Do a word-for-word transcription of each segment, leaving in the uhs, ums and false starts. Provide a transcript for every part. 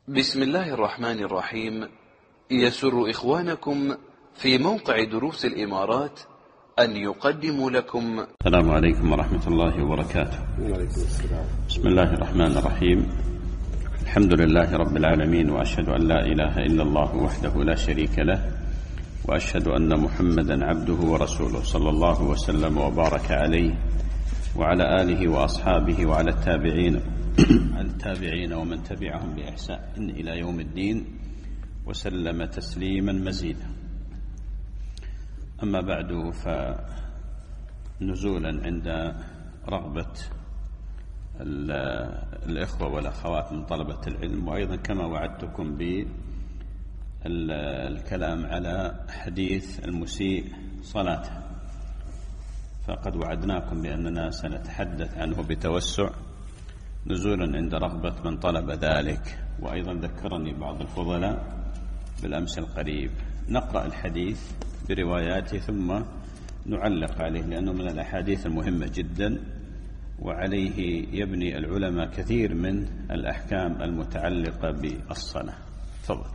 بسم الله الرحمن الرحيم. يسر إخوانكم في موقع دروس الإمارات أن يقدموا لكم. السلام عليكم ورحمة الله وبركاته. بسم الله الرحمن الرحيم. الحمد لله رب العالمين، وأشهد أن لا إله إلا الله وحده لا شريك له، وأشهد أن محمدا عبده ورسوله، صلى الله وسلم وبارك عليه وعلى آله وأصحابه وعلى التابعين التابعين ومن تبعهم بإحسان إلى يوم الدين، وسلم تسليما مزيدا. أما بعد، فنزولا عند رغبة الإخوة والأخوات من طلبة العلم، وأيضا كما وعدتكم بالكلام على حديث المسيء صلاته، فقد وعدناكم بأننا سنتحدث عنه بتوسع نزولا عند رغبة من طلب ذلك. وأيضا ذكرني بعض الفضلاء بالأمس القريب. نقرأ الحديث برواياته ثم نعلق عليه، لأنه من الأحاديث المهمة جدا، وعليه يبني العلماء كثير من الأحكام المتعلقة بالصلاة. تفضل.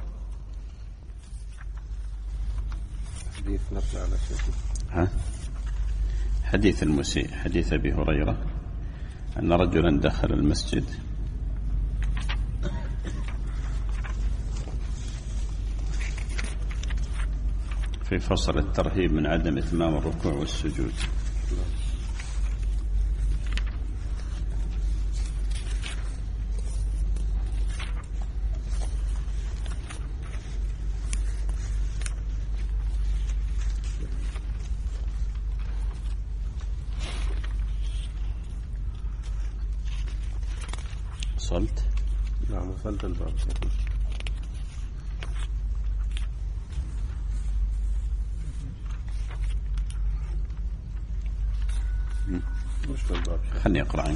حديث نقل على شيخ. ها؟ حديث المسيء، حديث أبي هريرة أن رجلا دخل المسجد في فصل الترهيب من عدم إتمام الركوع والسجود. وصلت؟ نعم وصلت الباب. خلني أقرأ عنك.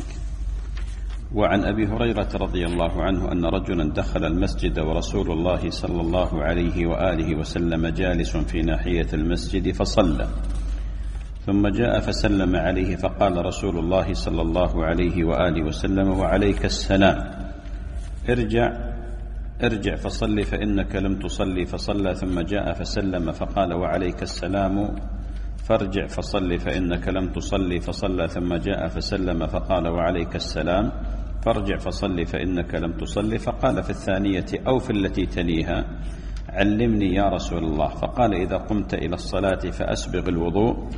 وعن أبي هريرة رضي الله عنه أن رجلا دخل المسجد ورسول الله صلى الله عليه وآله وسلم جالس في ناحية المسجد فصلى، ثم جاء فسلم عليه، فقال رسول الله صلى الله عليه وآله وسلم: وعليك السلام، ارجع ارجع فصلي فإنك لم تصلي، فصلى، ثم جاء فسلم فقال: وعليك السلام، فارجع فصلي فإنك لم تصلي، فصلى، ثم جاء فسلم فقال: وعليك السلام، فارجع فصلي فإنك لم تصلي، فقال في الثانية أو في التي تليها: علمني يا رسول الله. فقال: إذا قمت إلى الصلاة فأسبغ الوضوء،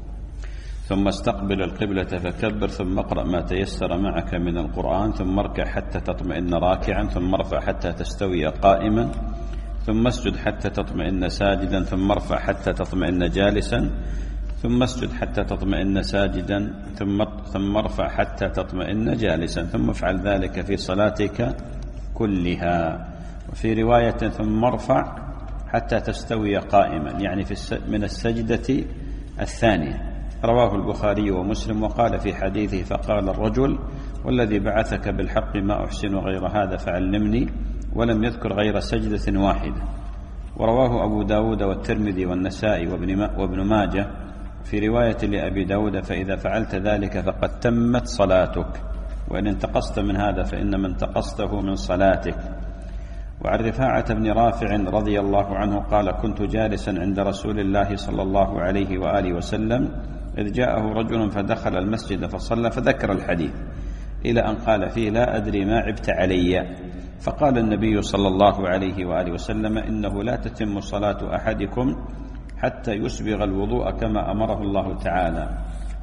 ثم استقبل القبلة فكبر، ثم اقرأ ما تيسر معك من القرآن، ثم اركع حتى تطمئن راكعا، ثم ارفع حتى تستوي قائما، ثم اسجد حتى تطمئن ساجدا، ثم ارفع حتى تطمئن جالسا، ثم اسجد حتى تطمئن ساجدا، ثم ثم ارفع حتى تطمئن جالسا، ثم افعل ذلك في صلاتك كلها. وفي رواية: ثم ارفع حتى تستوي قائما، يعني في من السجدة الثانية. رواه البخاري ومسلم. وقال في حديثه: فقال الرجل: والذي بعثك بالحق ما أحسن غير هذا فعلمني، ولم يذكر غير سجدة واحدة. ورواه أبو داود والترمذي والنسائي وابن ماجه في رواية لأبي داود: فإذا فعلت ذلك فقد تمت صلاتك، وإن انتقصت من هذا فإنما انتقصته من صلاتك. وعن رفاعة بن رافع رضي الله عنه قال: كنت جالسا عند رسول الله صلى الله عليه وآله وسلم إذ جاءه رجل فدخل المسجد فصلى، فذكر الحديث إلى أن قال فيه: لا أدري ما عبت علي. فقال النبي صلى الله عليه وآله وسلم: إنه لا تتم صلاة أحدكم حتى يسبغ الوضوء كما أمره الله تعالى،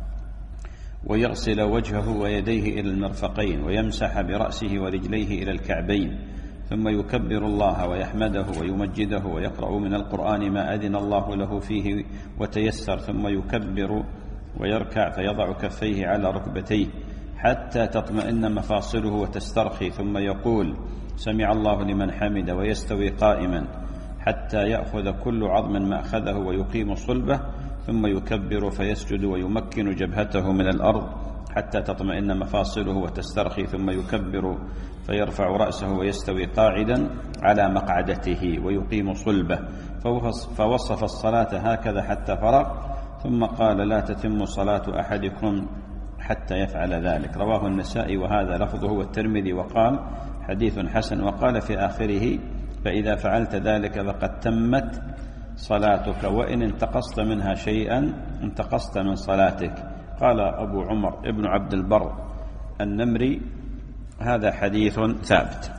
ويغسل وجهه ويديه إلى المرفقين، ويمسح برأسه ورجليه إلى الكعبين، ثم يكبر الله ويحمده ويمجده، ويقرأ من القرآن ما أذن الله له فيه وتيسر، ثم يكبر ويركع فيضع كفيه على ركبتيه حتى تطمئن مفاصله وتسترخي، ثم يقول: سمع الله لمن حمد، ويستوي قائما حتى يأخذ كل عظم ما أخذه ويقيم صلبه، ثم يكبر فيسجد ويمكن جبهته من الأرض حتى تطمئن مفاصله وتسترخي، ثم يكبر فيرفع رأسه ويستوي قاعدا على مقعدته ويقيم صلبه، فوصف الصلاة هكذا حتى فرغ، ثم قال: لا تتم صلاة أحدكم حتى يفعل ذلك. رواه النسائي وهذا لفظه، والترمذي وقال: حديث حسن. وقال في آخره: فإذا فعلت ذلك فقد تمت صلاتك، وإن انتقصت منها شيئا انتقصت من صلاتك. قال أبو عمر ابن عبد البر النمري: هذا حديث ثابت.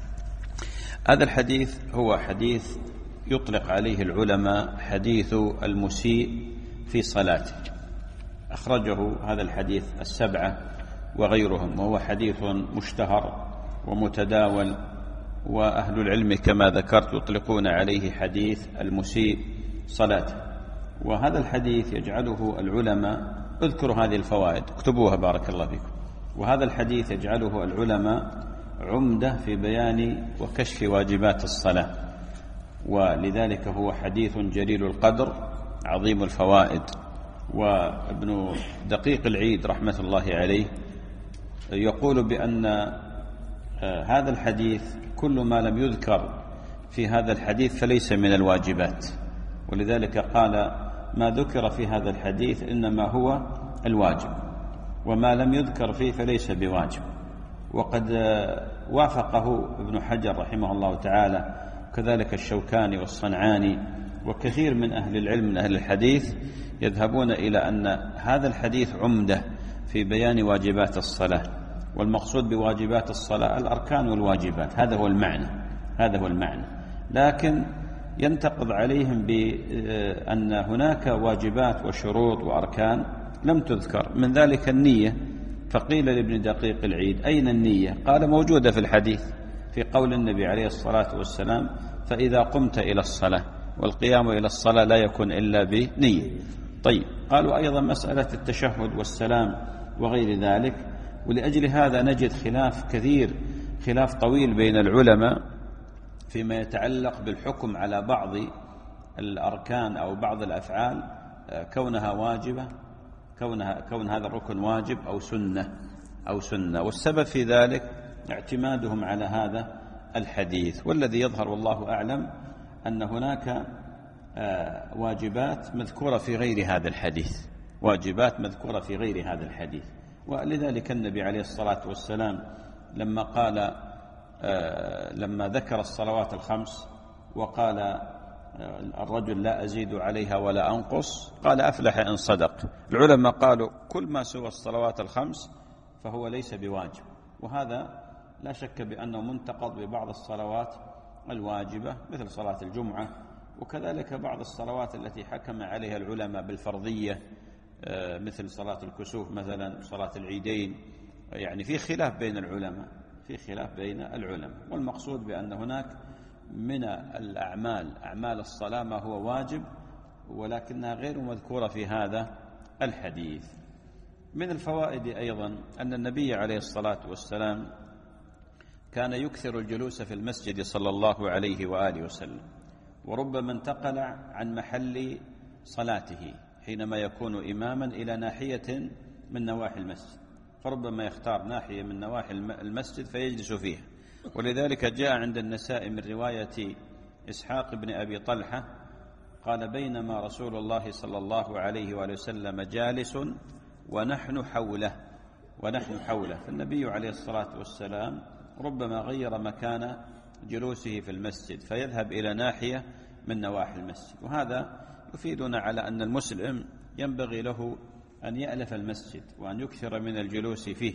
هذا الحديث هو حديث يطلق عليه العلماء حديث المسيء في صلاته. أخرجه هذا الحديث السبعة وغيرهم، وهو حديث مشتهر ومتداول، وأهل العلم كما ذكرت يطلقون عليه حديث المسيء صلاته. وهذا الحديث يجعله العلماء، اذكروا هذه الفوائد اكتبوها بارك الله فيكم، وهذا الحديث يجعله العلماء عمدة في بيان وكشف واجبات الصلاة، ولذلك هو حديث جليل القدر عظيم الفوائد. وابن دقيق العيد رحمة الله عليه يقول بأن هذا الحديث كل ما لم يذكر في هذا الحديث فليس من الواجبات، ولذلك قال: ما ذكر في هذا الحديث إنما هو الواجب، وما لم يذكر فيه فليس بواجب. وقد وافقه ابن حجر رحمه الله تعالى، كذلك الشوكاني والصنعاني وكثير من أهل العلم من أهل الحديث يذهبون إلى أن هذا الحديث عمدة في بيان واجبات الصلاة، والمقصود بواجبات الصلاة الأركان والواجبات، هذا هو المعنى هذا هو المعنى لكن ينتقض عليهم بأن هناك واجبات وشروط وأركان لم تذكر، من ذلك النية. فقيل لابن دقيق العيد: أين النية؟ قال: موجودة في الحديث في قول النبي عليه الصلاة والسلام: فإذا قمت إلى الصلاة، والقيام إلى الصلاة لا يكون إلا بنية. طيب، قالوا أيضا مسألة التشهد والسلام وغير ذلك. ولأجل هذا نجد خلاف كثير، خلاف طويل بين العلماء فيما يتعلق بالحكم على بعض الأركان أو بعض الأفعال كونها واجبة، كونها كون هذا الركن واجب أو سنة أو سنة والسبب في ذلك اعتمادهم على هذا الحديث. والذي يظهر والله أعلم أن هناك واجبات مذكورة في غير هذا الحديث، واجبات مذكورة في غير هذا الحديث. ولذلك النبي عليه الصلاة والسلام لما قال لما ذكر الصلوات الخمس وقال: الرجل لا أزيد عليها ولا أنقص، قال: أفلح إن صدق. العلماء قالوا: كل ما سوى الصلوات الخمس فهو ليس بواجب، وهذا لا شك بأنه منتقض ببعض الصلوات الواجبة مثل صلاة الجمعة، وكذلك بعض الصلوات التي حكم عليها العلماء بالفرضية مثل صلاة الكسوف مثلا، صلاة العيدين. يعني في خلاف بين العلماء في خلاف بين العلماء والمقصود بأن هناك من الأعمال أعمال الصلاة ما هو واجب ولكنها غير مذكورة في هذا الحديث. من الفوائد أيضا أن النبي عليه الصلاة والسلام كان يكثر الجلوس في المسجد صلى الله عليه وآله وسلم، وربما انتقل عن محل صلاته حينما يكون إماما إلى ناحية من نواحي المسجد، فربما يختار ناحية من نواحي المسجد فيجلس فيها. ولذلك جاء عند النساء من رواية إسحاق بن أبي طلحة قال: بينما رسول الله صلى الله عليه وآله وسلم جالس ونحن حوله ونحن حوله فالنبي عليه الصلاة والسلام ربما غير مكان جلوسه في المسجد فيذهب إلى ناحية من نواحي المسجد. وهذا يفيدنا على أن المسلم ينبغي له أن يألف المسجد وأن يكثر من الجلوس فيه.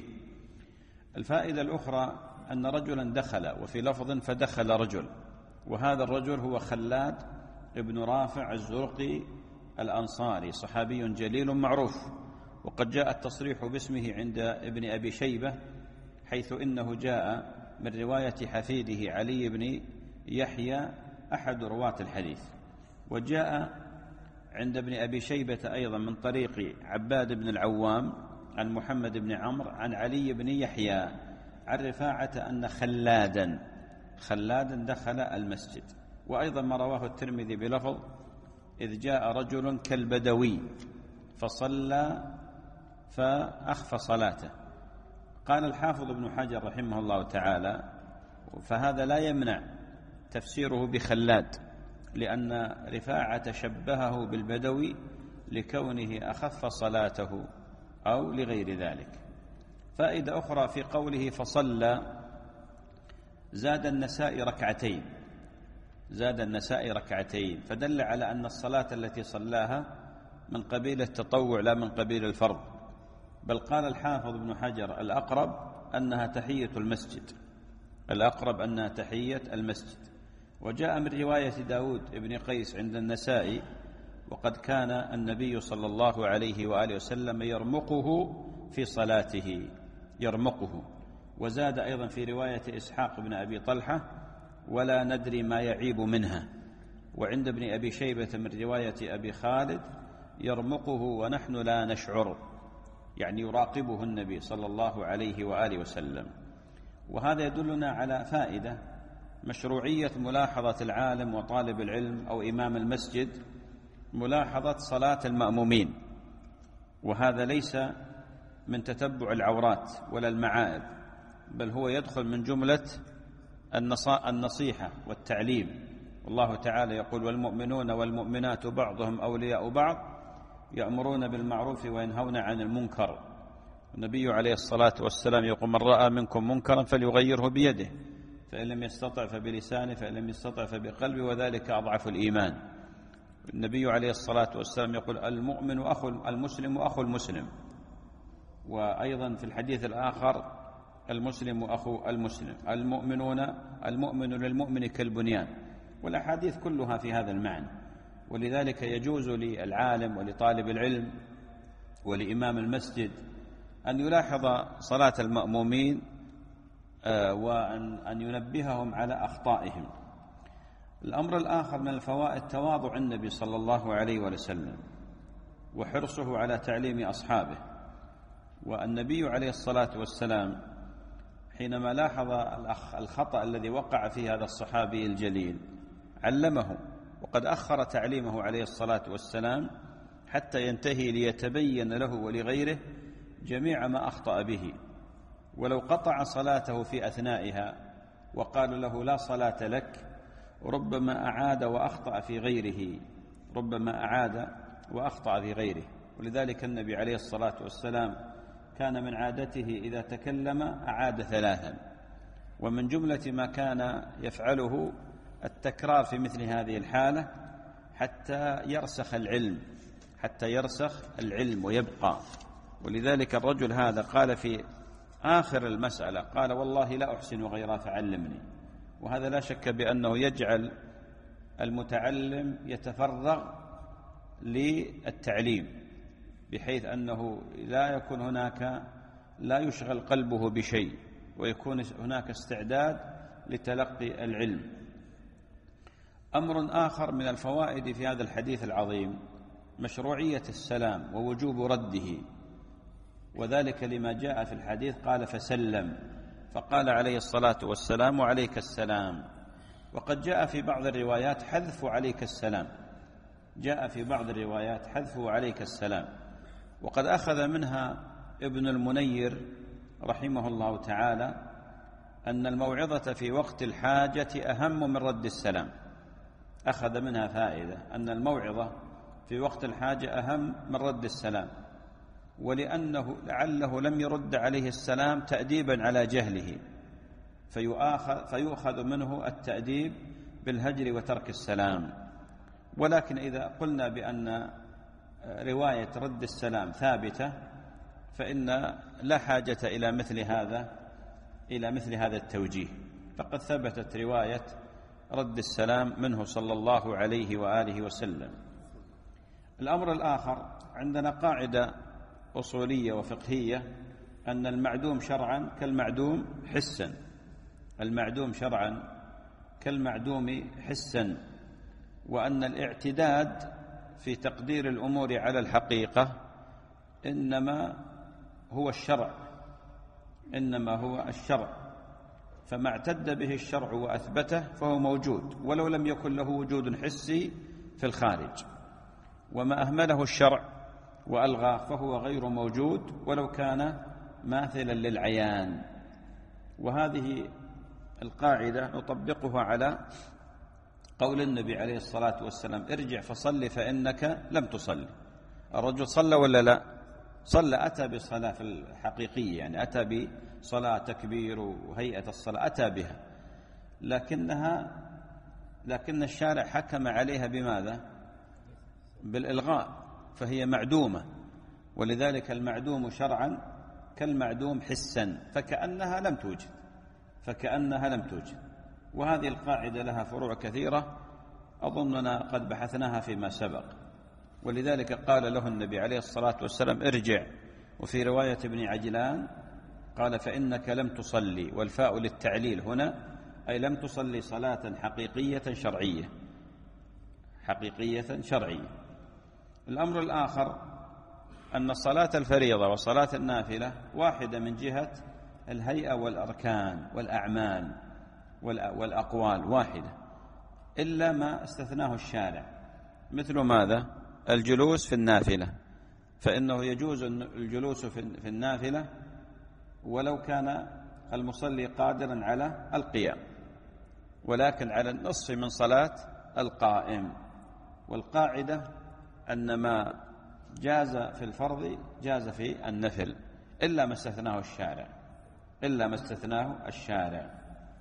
الفائدة الأخرى أن رجلا دخل، وفي لفظ فدخل رجل، وهذا الرجل هو خلاد ابن رافع الزرقي الأنصاري، صحابي جليل معروف، وقد جاء التصريح باسمه عند ابن أبي شيبة، حيث إنه جاء من رواية حفيده علي بن يحيى أحد رواة الحديث، وجاء عند ابن أبي شيبة أيضا من طريق عباد بن العوام عن محمد بن عمرو عن علي بن يحيى عن رفاعة أن خلادا خلادا دخل المسجد. وأيضا ما رواه الترمذي بلفظ: إذ جاء رجل كالبدوي فصلى فأخفى صلاته. قال الحافظ ابن حجر رحمه الله تعالى: فهذا لا يمنع تفسيره بخلاد، لأن رفاعة شبهه بالبدوي لكونه أخف صلاته أو لغير ذلك. فائدة أخرى في قوله فصلى، زاد النسائي ركعتين زاد النسائي ركعتين فدل على أن الصلاة التي صلاها من قبيل التطوع لا من قبيل الفرض. بل قال الحافظ ابن حجر الأقرب أنها تحية المسجد الأقرب أنها تحية المسجد. وجاء من رواية داود ابن قيس عند النسائي وقد كان النبي صلى الله عليه وآله وسلم يرمقه في صلاته يرمقه. وزاد أيضا في رواية إسحاق بن أبي طلحة ولا ندري ما يعيب منها. وعند ابن أبي شيبة من رواية أبي خالد يرمقه ونحن لا نشعر، يعني يراقبه النبي صلى الله عليه وآله وسلم. وهذا يدلنا على فائدة مشروعية ملاحظة العالم وطالب العلم أو إمام المسجد ملاحظة صلاة المأمومين، وهذا ليس من تتبع العورات ولا المعائب، بل هو يدخل من جملة النصيحة والتعليم. والله تعالى يقول والمؤمنون والمؤمنات بعضهم أولياء بعض يأمرون بالمعروف وينهون عن المنكر. النبي عليه الصلاة والسلام يقول من رأى منكم منكرا فليغيره بيده فإن لم يستطع فبلسانه فإن لم يستطع فبقلبه وذلك أضعف الإيمان. النبي عليه الصلاة والسلام يقول المؤمن أخو المسلم أخو المسلم. وأيضا في الحديث الآخر المسلم أخو المسلم. المؤمنون المؤمن للمؤمن كالبنيان. والأحاديث كلها في هذا المعنى. ولذلك يجوز للعالم ولطالب العلم ولإمام المسجد أن يلاحظ صلاة المأمومين وأن ينبههم على أخطائهم. الأمر الآخر من الفوائد تواضع النبي صلى الله عليه وسلم وحرصه على تعليم أصحابه. والنبي عليه الصلاة والسلام حينما لاحظ الخطأ الذي وقع فيه هذا الصحابي الجليل علمه، وقد أخر تعليمه عليه الصلاة والسلام حتى ينتهي ليتبين له ولغيره جميع ما أخطأ به. ولو قطع صلاته في أثنائها وقال له لا صلاة لك ربما أعاد وأخطأ في غيره ربما أعاد وأخطأ في غيره. ولذلك النبي عليه الصلاة والسلام كان من عادته إذا تكلم أعاد ثلاثا. ومن جملة ما كان يفعله التكرار في مثل هذه الحالة حتى يرسخ العلم حتى يرسخ العلم ويبقى. ولذلك الرجل هذا قال في آخر المسألة قال والله لا أحسن غيرها فعلمني. وهذا لا شك بأنه يجعل المتعلم يتفرغ للتعليم بحيث أنه لا يكون هناك لا يشغل قلبه بشيء ويكون هناك استعداد لتلقي العلم. أمر آخر من الفوائد في هذا الحديث العظيم مشروعية السلام ووجوب رده، وذلك لما جاء في الحديث قال فسلم فقال عليه الصلاة والسلام وعليك السلام. وقد جاء في بعض الروايات حذف عليك السلام جاء في بعض الروايات حذف عليك السلام. وقد أخذ منها ابن المنير رحمه الله تعالى أن الموعظة في وقت الحاجة أهم من رد السلام. أخذ منها فائدة أن الموعظة في وقت الحاجة أهم من رد السلام، ولأنه لعله لم يرد عليه السلام تأديبا على جهله فيؤخذ, فيؤخذ منه التأديب بالهجر وترك السلام. ولكن إذا قلنا بأن رواية رد السلام ثابتة فإن لا حاجة إلى مثل هذا إلى مثل هذا التوجيه، فقد ثبتت رواية رد السلام منه صلى الله عليه وآله وسلم. الأمر الآخر عندنا قاعدة أصولية وفقهية أن المعدوم شرعا كالمعدوم حسا المعدوم شرعا كالمعدوم حسا وأن الاعتداد في تقدير الأمور على الحقيقة إنما هو الشرع إنما هو الشرع فما اعتد به الشرع وأثبته فهو موجود ولو لم يكن له وجود حسي في الخارج، وما أهمله الشرع وألغاه فهو غير موجود ولو كان ماثلا للعيان. وهذه القاعدة نطبقها على قول النبي عليه الصلاة والسلام ارجع فصل فإنك لم تصلي. الرجل صلى ولا لا؟ صلى، أتى بصلاة الحقيقية، يعني أتى بصلاة تكبير وهيئة الصلاة أتى بها، لكنها لكن الشارع حكم عليها بماذا؟ بالإلغاء، فهي معدومة، ولذلك المعدوم شرعا كالمعدوم حسا، فكأنها لم توجد فكأنها لم توجد وهذه القاعدة لها فروع كثيرة أظننا قد بحثناها فيما سبق. ولذلك قال له النبي عليه الصلاة والسلام ارجع، وفي رواية ابن عجلان قال فإنك لم تصلي، والفاء للتعليل هنا أي لم تصلي صلاة حقيقية شرعية حقيقية شرعية. الأمر الآخر أن صلاة الفريضة وصلاة النافلة واحدة من جهة الهيئة والأركان والأعمال والأقوال، واحدة إلا ما استثناه الشارع، مثل ماذا؟ الجلوس في النافلة، فإنه يجوز الجلوس في النافلة ولو كان المصلي قادرا على القيام، ولكن على النصف من صلاة القائم. والقاعدة أن ما جاز في الفرض جاز في النفل إلا ما استثناه الشارع إلا ما استثناه الشارع.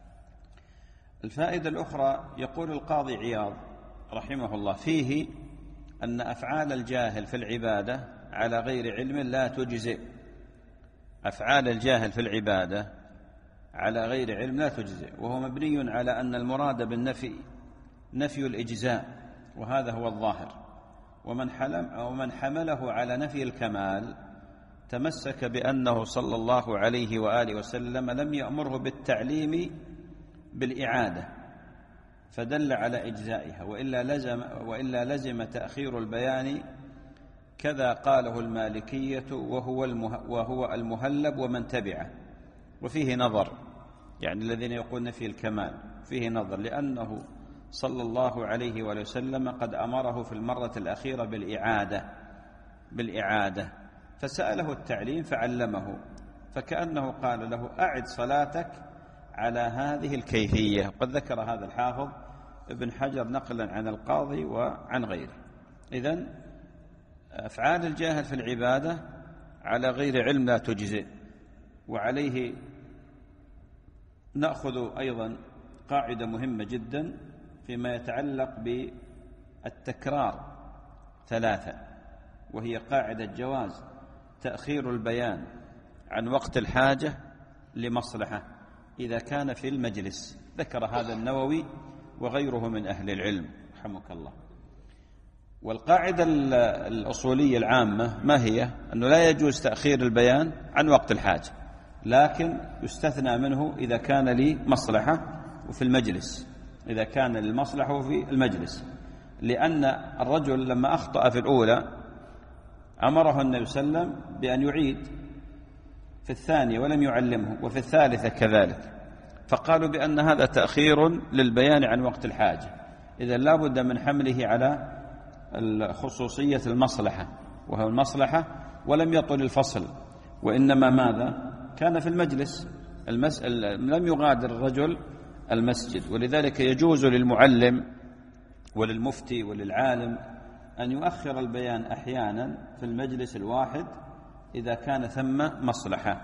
الفائدة الأخرى يقول القاضي عياض رحمه الله فيه أن أفعال الجاهل في العبادة على غير علم لا تجزئ. أفعال الجاهل في العبادة على غير علم لا تجزئ، وهو مبني على أن المراد بالنفي نفي الإجزاء، وهذا هو الظاهر. ومن حلم أو من حمله على نفي الكمال تمسك بأنه صلى الله عليه وآله وسلم لم يأمره بالتعليم بالإعادة فدل على إجزائها، وإلا لزم, وإلا لزم تأخير البيان، كذا قاله المالكية وهو, المه وهو المهلب ومن تبعه. وفيه نظر، يعني الذين يقولون نفي الكمال فيه نظر، لأنه صلى الله عليه وآله وسلم قد أمره في المرة الأخيرة بالإعادة بالإعادة فسأله التعليم فعلمه، فكأنه قال له أعد صلاتك على هذه الكيفية. قد ذكر هذا الحافظ ابن حجر نقلا عن القاضي وعن غيره. إذن أفعال الجاهل في العبادة على غير علم لا تجزئ. وعليه نأخذ أيضا قاعدة مهمة جدا فيما يتعلق بالتكرار ثلاثة، وهي قاعدة جواز تأخير البيان عن وقت الحاجة لمصلحة إذا كان في المجلس. ذكر هذا النووي وغيره من أهل العلم رحمك الله. والقاعدة الأصولية العامة ما هي؟ أنه لا يجوز تأخير البيان عن وقت الحاجة، لكن يستثنى منه إذا كان لي مصلحة وفي المجلس، إذا كان للمصلحة في المجلس. لأن الرجل لما أخطأ في الأولى أمره النبي صلى الله عليه وسلم بأن يعيد في الثانية ولم يعلمه، وفي الثالثة كذلك، فقالوا بأن هذا تأخير للبيان عن وقت الحاجة. إذا لا بد من حمله على خصوصية المصلحة، وهو المصلحة ولم يطل الفصل، وإنما ماذا؟ كان في المجلس المسألة، لم يغادر الرجل المسجد. ولذلك يجوز للمعلم وللمفتي وللعالم أن يؤخر البيان أحيانا في المجلس الواحد إذا كان ثم مصلحة.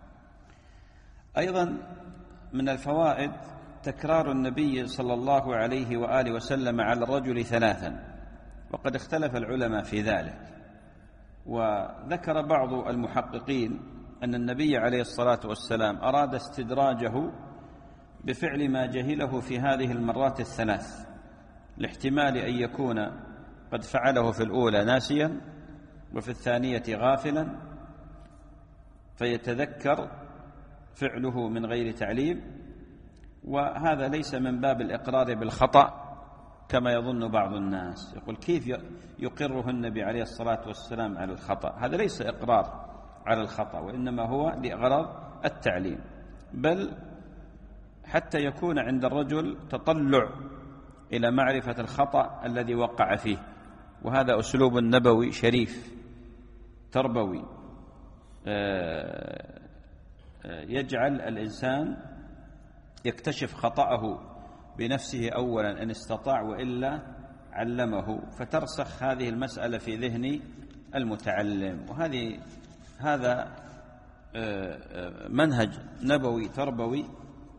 أيضا من الفوائد تكرار النبي صلى الله عليه وآله وسلم على الرجل ثلاثا، وقد اختلف العلماء في ذلك. وذكر بعض المحققين أن النبي عليه الصلاة والسلام أراد استدراجه بفعل ما جهله في هذه المرات الثلاث، لاحتمال أن يكون قد فعله في الأولى ناسيا وفي الثانية غافلا، فيتذكر فعله من غير تعليم. وهذا ليس من باب الإقرار بالخطأ كما يظن بعض الناس، يقول كيف يقره النبي عليه الصلاة والسلام على الخطأ؟ هذا ليس إقرار على الخطأ، وإنما هو لأغراض التعليم، بل حتى يكون عند الرجل تطلع إلى معرفة الخطأ الذي وقع فيه. وهذا أسلوب نبوي شريف تربوي يجعل الإنسان يكتشف خطأه بنفسه أولا إن استطاع، وإلا علمه، فترسخ هذه المسألة في ذهن المتعلم. وهذه هذا منهج نبوي تربوي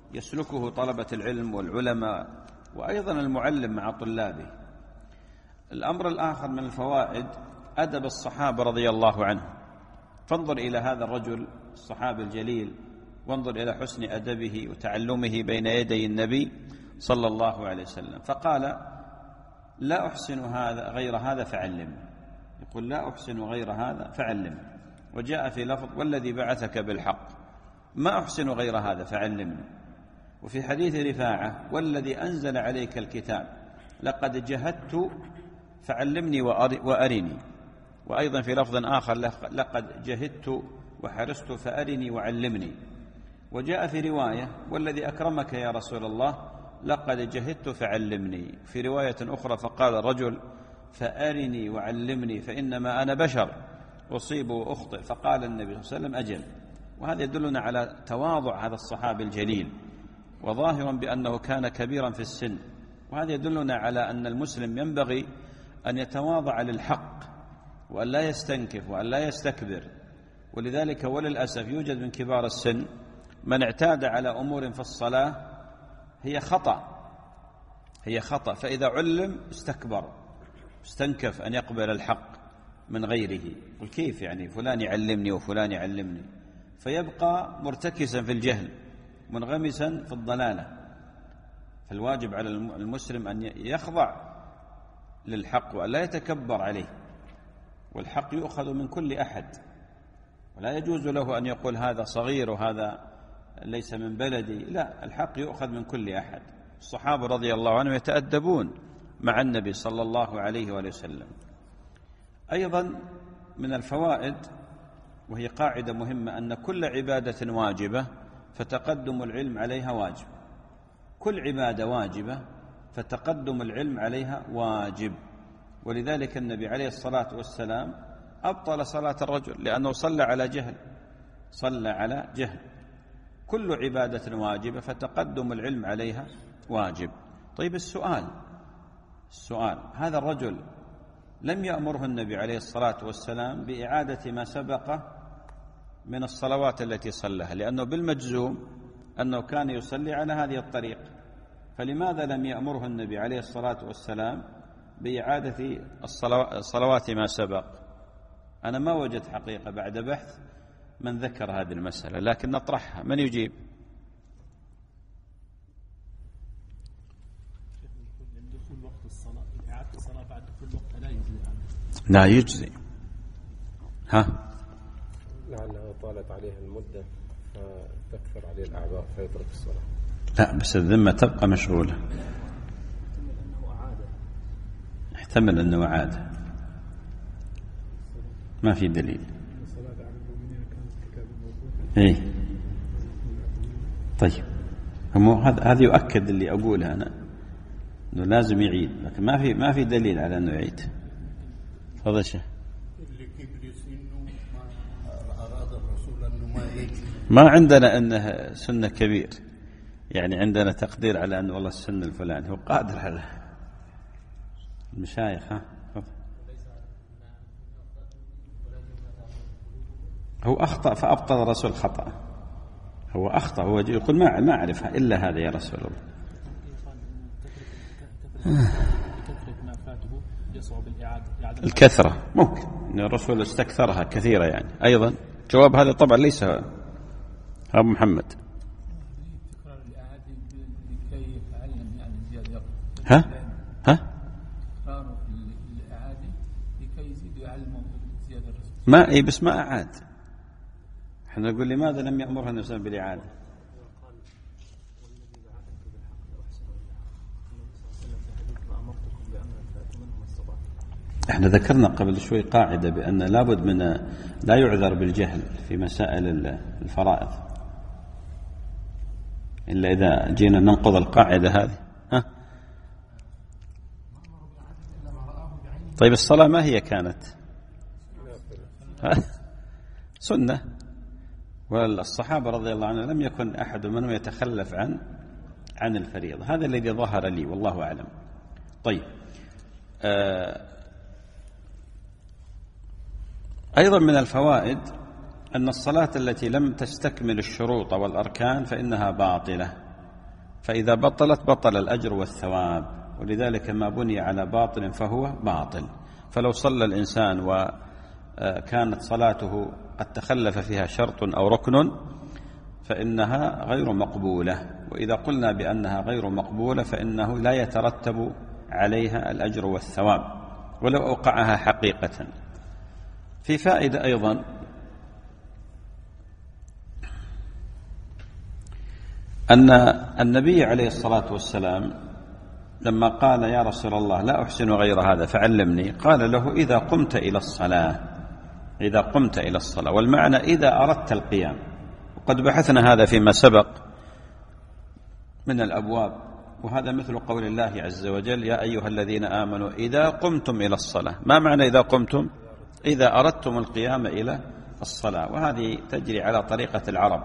يسلكه طلبة العلم والعلماء وأيضا المعلم مع طلابه. الأمر الآخر من الفوائد أدب الصحابة رضي الله عنهم. فانظر إلى هذا الرجل الصحابي الجليل، وانظر إلى حسن أدبه وتعلمه بين يدي النبي صلى الله عليه وسلم. فقال: لا أحسن هذا غير هذا فعلمني. يقول: لا أحسن غير هذا فعلمني. وجاء في لفظ: والذي بعثك بالحق ما أحسن غير هذا فعلمني. وفي حديث رفاعة: والذي أنزل عليك الكتاب لقد جهدت فعلمني وأرني. وأيضا في لفظ آخر: لقد جهدت وحرصت فأرني وعلمني. وجاء في رواية: والذي أكرمك يا رسول الله لقد جهدت فعلمني. في رواية أخرى فقال الرجل: فأرني وعلمني فإنما أنا بشر أصيب وأخطئ. فقال النبي صلى الله عليه وسلم: أجل. وهذا يدلنا على تواضع هذا الصحابي الجليل، وظاهرا بأنه كان كبيرا في السن. وهذا يدلنا على أن المسلم ينبغي أن يتواضع للحق وأن لا يستنكف وأن لا يستكبر. ولذلك وللأسف يوجد من كبار السن من اعتاد على أمور في الصلاة هي خطأ هي خطأ فإذا علم استكبر استنكف أن يقبل الحق من غيره. والكيف يعني فلان يعلمني وفلان يعلمني، فيبقى مرتكزا في الجهل منغمسا في الضلالة. فالواجب على المسلم أن يخضع للحق وأن لا يتكبر عليه. والحق يؤخذ من كل أحد، ولا يجوز له أن يقول هذا صغير وهذا ليس من بلدي. لا، الحق يؤخذ من كل أحد. الصحابة رضي الله عنهم يتأدبون مع النبي صلى الله عليه وآله وسلم. أيضا من الفوائد، وهي قاعدة مهمة، أن كل عبادة واجبة فتقدم العلم عليها واجب. كل عبادة واجبة فتقدم العلم عليها واجب. ولذلك النبي عليه الصلاة والسلام أبطل صلاة الرجل لأنه صلى على جهل صلى على جهل. كل عبادة واجبة فتقدم العلم عليها واجب. طيب السؤال السؤال هذا الرجل لم يأمره النبي عليه الصلاة والسلام بإعادة ما سبق من الصلوات التي صلىها، لأنه بالمجزوم أنه كان يصلي على هذه الطريقة. فلماذا لم يأمره النبي عليه الصلاة والسلام بإعادة الصلوات ما سبق؟ أنا ما وجدت حقيقة بعد بحث من ذكر هذه المسألة، لكن نطرحها. من يجيب؟ دخول وقت الصلاة، إعادة الصلاة بعد دخول وقت لا يجزي عنه. لا يجزي. ها؟ لعلها طالت عليه المدة فتكثر عليه الأعذار فيترك الصلاة. لا، بس الذمة تبقى مشغولة. احتمل أنه عاد، ما في دليل. ايه طيب، هذا يؤكد اللي أقوله أنا، أنه لازم يعيد، لكن ما في ما في دليل على أنه يعيد. تفضل شيخ. ما عندنا أنه سنة كبير، يعني عندنا تقدير على أن والله السن الفلاني هو قادر على المشايخ. ها هو أخطأ فأبطل الرسول خطأ. هو أخطأ، هو يقول ما ما أعرفها إلا هذا يا رسول الله. الكثرة ممكن أن الرسول استكثرها كثيرة يعني. أيضا جواب هذا طبعا ليس أبو محمد. ها ها ما اي بس ما أعاد. احنا نقول لماذا لم يأمرها النبي صلى الله عليه وسلم بالإعادة؟ احنا ذكرنا قبل شوي قاعدة بأن لابد من لا يعذر بالجهل في مسائل الفرائض إلا إذا جينا ننقض القاعدة هذه. ها؟ طيب الصلاة ما هي كانت؟ سنة، والصحابة رضي الله عنهم لم يكن أحد منهم يتخلف عن عن الفريضة. هذا الذي ظهر لي والله أعلم. طيب آه أيضا من الفوائد أن الصلاة التي لم تستكمل الشروط والأركان فإنها باطلة. فإذا بطلت بطل الأجر والثواب، ولذلك ما بني على باطل فهو باطل. فلو صلى الإنسان وكانت صلاته قد تخلف فيها شرط أو ركن فإنها غير مقبولة، وإذا قلنا بأنها غير مقبولة فإنه لا يترتب عليها الأجر والثواب ولو أوقعها حقيقة. في فائدة أيضا، أن النبي عليه الصلاة والسلام لما قال يا رسول الله لا أحسن غير هذا فعلمني، قال له إذا قمت إلى الصلاة، إذا قمت إلى الصلاة، والمعنى إذا أردت القيام. وقد بحثنا هذا فيما سبق من الأبواب، وهذا مثل قول الله عز وجل يا أيها الذين آمنوا إذا قمتم إلى الصلاة. ما معنى إذا قمتم؟ إذا أردتم القيام إلى الصلاة، وهذه تجري على طريقة العرب.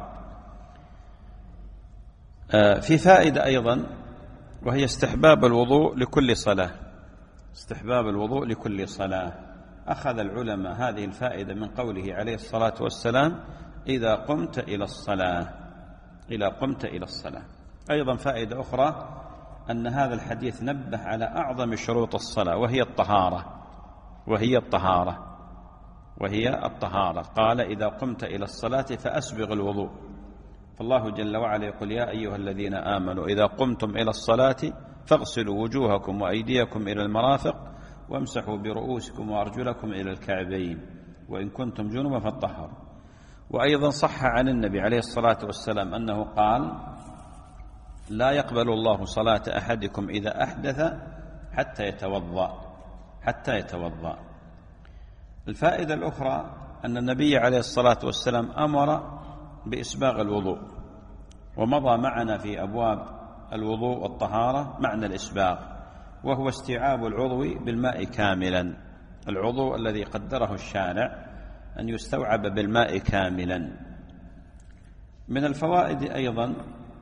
في فائدة أيضا وهي استحباب الوضوء لكل صلاة، استحباب الوضوء لكل صلاة. أخذ العلماء هذه الفائدة من قوله عليه الصلاة والسلام إذا قمت إلى الصلاة، إذا قمت إلى الصلاة. أيضا فائدة أخرى أن هذا الحديث نبه على أعظم شروط الصلاة وهي الطهارة، وهي الطهارة وهي الطهارة. قال إذا قمت إلى الصلاة فأسبغ الوضوء. فالله جل وعلا يقول يا أيها الذين آمنوا إذا قمتم إلى الصلاة فاغسلوا وجوهكم وأيديكم إلى المرافق وامسحوا برؤوسكم وأرجلكم إلى الكعبين وإن كنتم جنبا فاطهروا. وأيضا صح عن النبي عليه الصلاة والسلام أنه قال لا يقبل الله صلاة أحدكم إذا أحدث حتى يتوضأ، حتى يتوضأ. الفائدة الأخرى أن النبي عليه الصلاة والسلام أمر بإسباغ الوضوء، ومضى معنا في أبواب الوضوء والطهارة معنى الإسباغ، وهو استيعاب العضو بالماء كاملا، العضو الذي قدره الشارع أن يستوعب بالماء كاملا. من الفوائد أيضا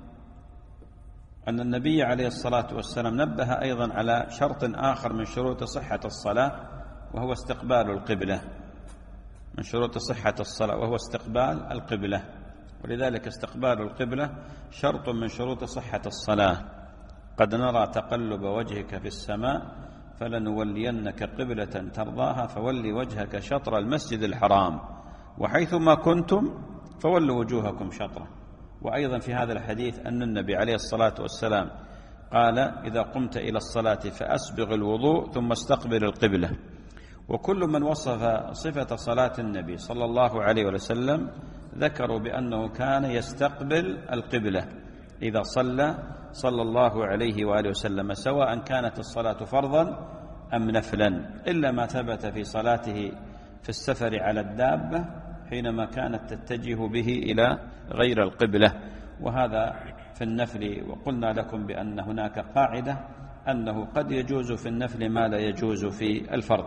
أن النبي عليه الصلاة والسلام نبه أيضا على شرط آخر من شروط صحة الصلاة وهو استقبال القبلة، من شروط صحة الصلاة وهو استقبال القبلة، ولذلك استقبال القبلة شرط من شروط صحة الصلاة. قد نرى تقلب وجهك في السماء فلنولينك قبلة ترضاها فولي وجهك شطر المسجد الحرام وحيثما كنتم فولوا وجوهكم شطره. وأيضا في هذا الحديث أن النبي عليه الصلاة والسلام قال إذا قمت إلى الصلاة فأسبغ الوضوء ثم استقبل القبلة. وكل من وصف صفة صلاة النبي صلى الله عليه وسلم ذكروا بأنه كان يستقبل القبلة إذا صلى صلى الله عليه وآله وسلم، سواء كانت الصلاة فرضا أم نفلا، إلا ما ثبت في صلاته في السفر على الدابة حينما كانت تتجه به إلى غير القبلة، وهذا في النفل. وقلنا لكم بأن هناك قاعدة أنه قد يجوز في النفل ما لا يجوز في الفرض.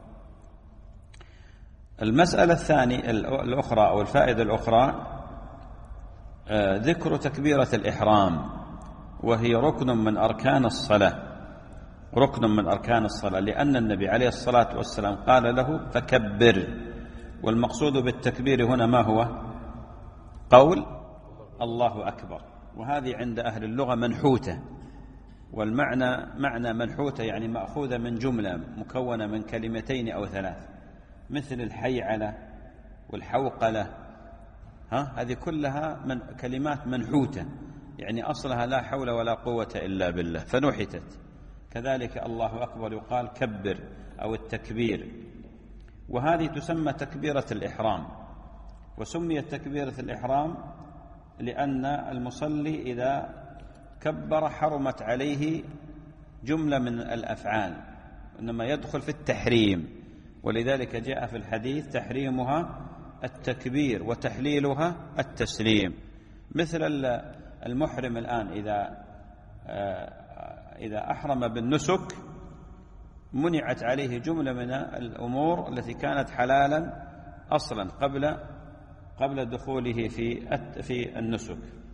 المسألة الثانية الأخرى أو الفائدة الأخرى ذكر تكبيرة الإحرام، وهي ركن من أركان الصلاة، ركن من أركان الصلاة، لأن النبي عليه الصلاة والسلام قال له فكبر. والمقصود بالتكبير هنا ما هو؟ قول الله أكبر، وهذه عند أهل اللغة منحوتة، والمعنى معنى منحوتة يعني مأخوذة من جملة مكونة من كلمتين أو ثلاث، مثل الحيعلة والحوقلة، ها هذه كلها من كلمات منحوتة، يعني أصلها لا حول ولا قوة إلا بالله فنحتت. كذلك الله أكبر يقال كبر أو التكبير، وهذه تسمى تكبيرة الإحرام. وسميت تكبيرة الإحرام لأن المصلي إذا كبر حرمت عليه جملة من الأفعال، إنما يدخل في التحريم، ولذلك جاء في الحديث تحريمها التكبير وتحليلها التسليم. مثل المحرم الآن إذا إذا أحرم بالنسك منعت عليه جملة من الأمور التي كانت حلالا أصلا قبل قبل دخوله في في النسك.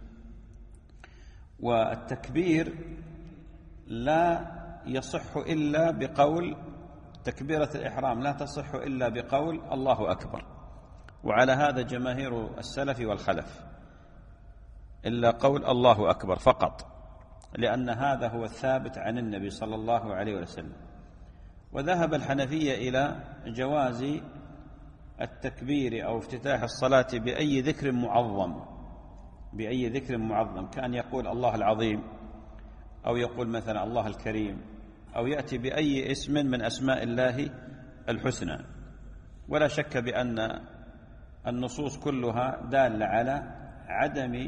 والتكبير لا يصح إلا بقول، تكبيرة الإحرام لا تصح إلا بقول الله أكبر، وعلى هذا جماهير السلف والخلف، إلا قول الله أكبر فقط. لأن هذا هو الثابت عن النبي صلى الله عليه وسلم. وذهب الحنفية إلى جواز التكبير أو افتتاح الصلاة بأي ذكر معظم، بأي ذكر معظم، كأن يقول الله العظيم، أو يقول مثلا الله الكريم، أو يأتي بأي اسم من أسماء الله الحسنى. ولا شك بأن النصوص كلها دالة على عدم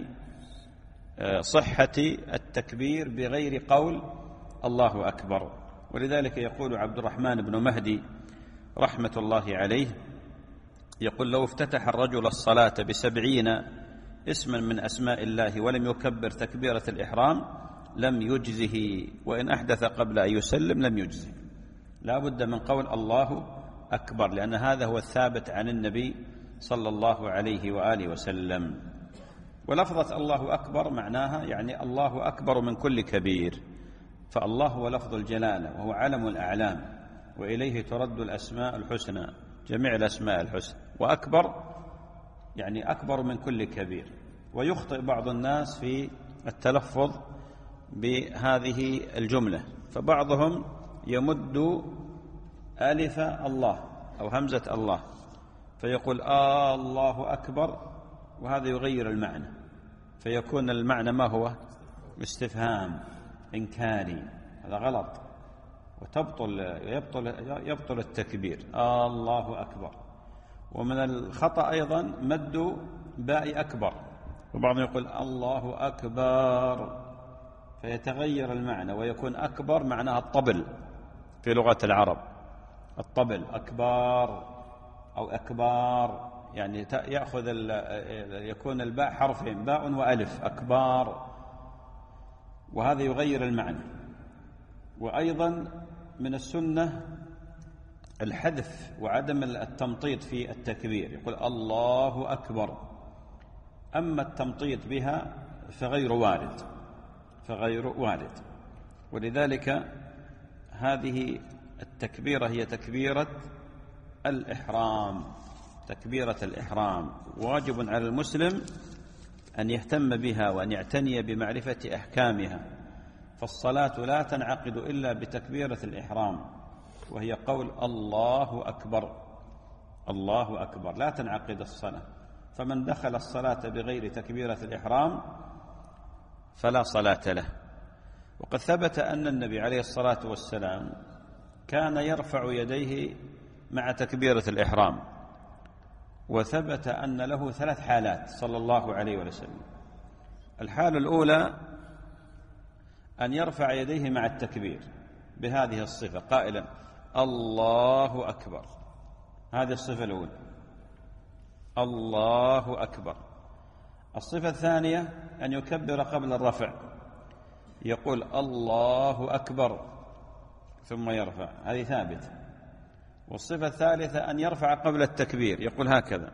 صحة التكبير بغير قول الله أكبر. ولذلك يقول عبد الرحمن بن مهدي رحمة الله عليه، يقول: لو افتتح الرجل الصلاة بسبعين اسما من أسماء الله ولم يكبر تكبيرة الإحرام لم يجزه، وإن أحدث قبل أن يسلم لم يجزه. لا بد من قول الله أكبر، لأن هذا هو الثابت عن النبي صلى الله عليه وآله وسلم. ولفظة الله أكبر معناها يعني الله أكبر من كل كبير، فالله هو لفظ الجلالة وهو علم الأعلام، وإليه ترد الأسماء الحسنى، جميع الأسماء الحسنى. وأكبر يعني أكبر من كل كبير. ويخطئ بعض الناس في التلفظ بهذه الجملة، فبعضهم يمد ألف الله أو همزة الله فيقول آه الله أكبر، وهذا يغير المعنى، فيكون المعنى ما هو؟ استفهام إنكاري. هذا غلط، وتبطل يبطل يبطل التكبير. آه الله أكبر. ومن الخطأ أيضا مد باء أكبر، وبعضهم يقول الله أكبر، فيتغير المعنى ويكون أكبر معناها الطبل في لغة العرب، الطبل أكبر أو أكبار، يعني يأخذ يكون الباء حرفين، باء وألف، أكبار، وهذا يغير المعنى. وأيضا من السنة الحذف وعدم التمطيط في التكبير، يقول الله أكبر. أما التمطيط بها فغير وارد، فغير وارد. ولذلك هذه التكبيرة هي تكبيرة الإحرام، تكبيرة الإحرام. واجب على المسلم أن يهتم بها وأن يعتني بمعرفة أحكامها، فالصلاة لا تنعقد إلا بتكبيرة الإحرام، وهي قول الله أكبر، الله أكبر، لا تنعقد الصلاة. فمن دخل الصلاة بغير تكبيرة الإحرام فلا صلاة له. وقد ثبت أن النبي عليه الصلاة والسلام كان يرفع يديه مع تكبيرة الإحرام، وثبت أن له ثلاث حالات صلى الله عليه وسلم. الحالة الأولى أن يرفع يديه مع التكبير بهذه الصفة قائلا الله أكبر، هذه الصفة الأولى، الله أكبر. الصفة الثانية أن يكبر قبل الرفع، يقول الله أكبر ثم يرفع، هذه ثابتة. والصفة الثالثة أن يرفع قبل التكبير، يقول هكذا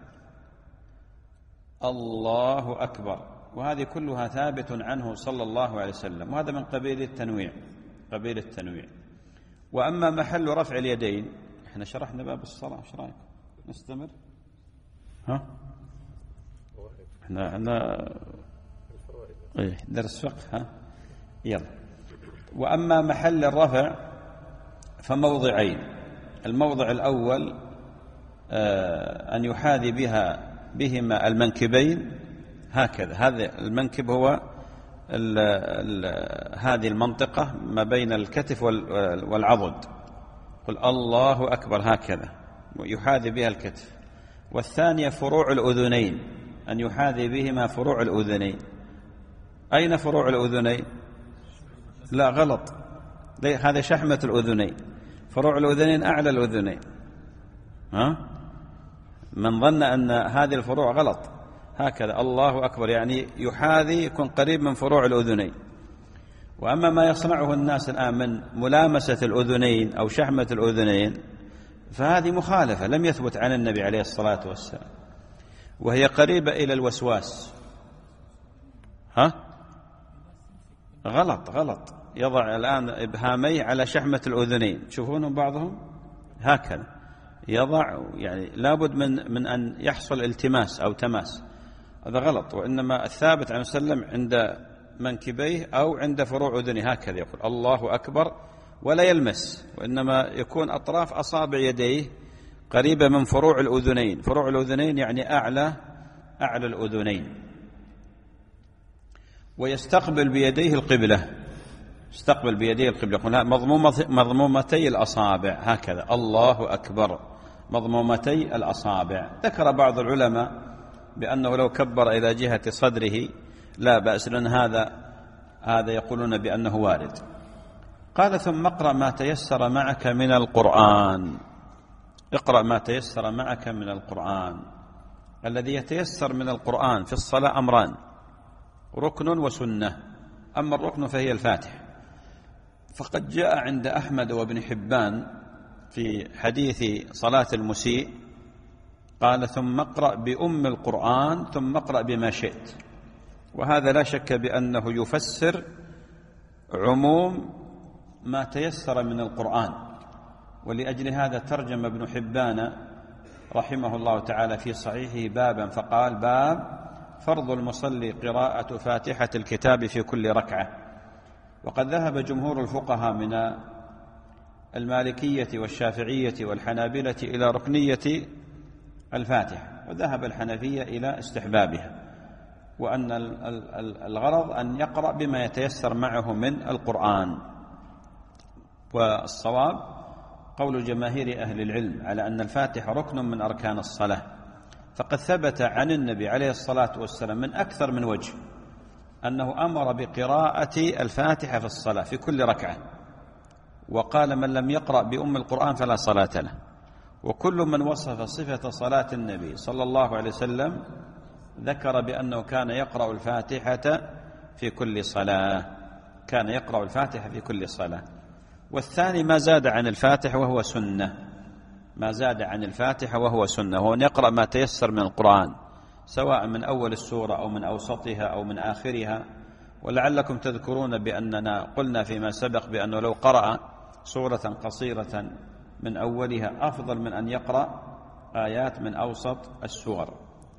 الله أكبر، وهذه كلها ثابت عنه صلى الله عليه وسلم، وهذا من قبيل التنويع، قبيل التنويع. وأما محل رفع اليدين، احنا شرحنا باب الصلاة، ايش رايكم نستمر؟ ها احنا احنا ايه درس فقه، ها يلا. وأما محل الرفع فموضعين، الموضع الأول آه أن يحاذي بها بهما المنكبين هكذا، هذا المنكب هو ال ال هذه المنطقة ما بين الكتف والعضد، قل الله أكبر هكذا، يحاذي بها الكتف. والثانية فروع الأذنين، أن يحاذي بهما فروع الأذنين. أين فروع الأذنين؟ لا غلط، هذا شحمة الأذنين، فروع الأذنين أعلى الأذنين. ها؟ من ظن أن هذه الفروع غلط، هكذا الله أكبر يعني يحاذي، يكون قريب من فروع الأذنين. وأما ما يصنعه الناس الآن من ملامسة الأذنين أو شحمة الأذنين فهذه مخالفة، لم يثبت عن النبي عليه الصلاة والسلام، وهي قريبة إلى الوسواس. ها؟ غلط غلط، يضع الآن إبهاميه على شحمة الأذنين، تشوفونهم بعضهم هكذا يضع، يعني لابد من من أن يحصل التماس أو تماس، هذا غلط. وإنما الثابت عن وسلم عند منكبيه أو عند فروع أذنه، هكذا يقول الله أكبر ولا يلمس، وإنما يكون أطراف أصابع يديه قريبة من فروع الأذنين. فروع الأذنين يعني أعلى أعلى الأذنين. ويستقبل بيديه القبلة، استقبل بيديه القبلة، يقول مضمومة مضمومتي الأصابع، هكذا الله أكبر مضمومتي الأصابع. ذكر بعض العلماء بأنه لو كبر إلى جهة صدره لا بأس، لأن هذا هذا يقولون بأنه وارد. قال ثم اقرأ ما تيسر معك من القرآن. اقرأ ما تيسر معك من القرآن. الذي يتيسر من القرآن في الصلاة أمران، ركن وسنة. أما الركن فهي الفاتحة، فقد جاء عند أحمد وابن حبان في حديث صلاة المسيء قال ثم اقرأ بأم القرآن ثم اقرأ بما شئت، وهذا لا شك بأنه يفسر عموم ما تيسر من القرآن. ولأجل هذا ترجم ابن حبان رحمه الله تعالى في صحيحه بابا فقال باب فرض المصلي قراءة فاتحة الكتاب في كل ركعة. وقد ذهب جمهور الفقهاء من المالكية والشافعية والحنابلة إلى ركنية الفاتحة، وذهب الحنفية إلى استحبابها، وأن الغرض أن يقرأ بما يتيسر معه من القرآن. والصواب قول جماهير أهل العلم على أن الفاتحة ركن من أركان الصلاة، فقد ثبت عن النبي عليه الصلاة والسلام من أكثر من وجه أنه أمر بقراءة الفاتحة في الصلاة في كل ركعة، وقال من لم يقرأ بأم القرآن فلا صلاة له. وكل من وصف صفة صلاة النبي صلى الله عليه وسلم ذكر بأنه كان يقرأ الفاتحة في كل صلاة، كان يقرأ الفاتحة في كل صلاة. والثاني ما زاد عن الفاتحة وهو سنة، ما زاد عن الفاتحة وهو سنة، هو أن يقرأ ما تيسر من القرآن سواء من أول السورة أو من أوسطها أو من آخرها. ولعلكم تذكرون بأننا قلنا فيما سبق بأنه لو قرأ سورة قصيرة من أولها أفضل من أن يقرأ آيات من أوسط السور.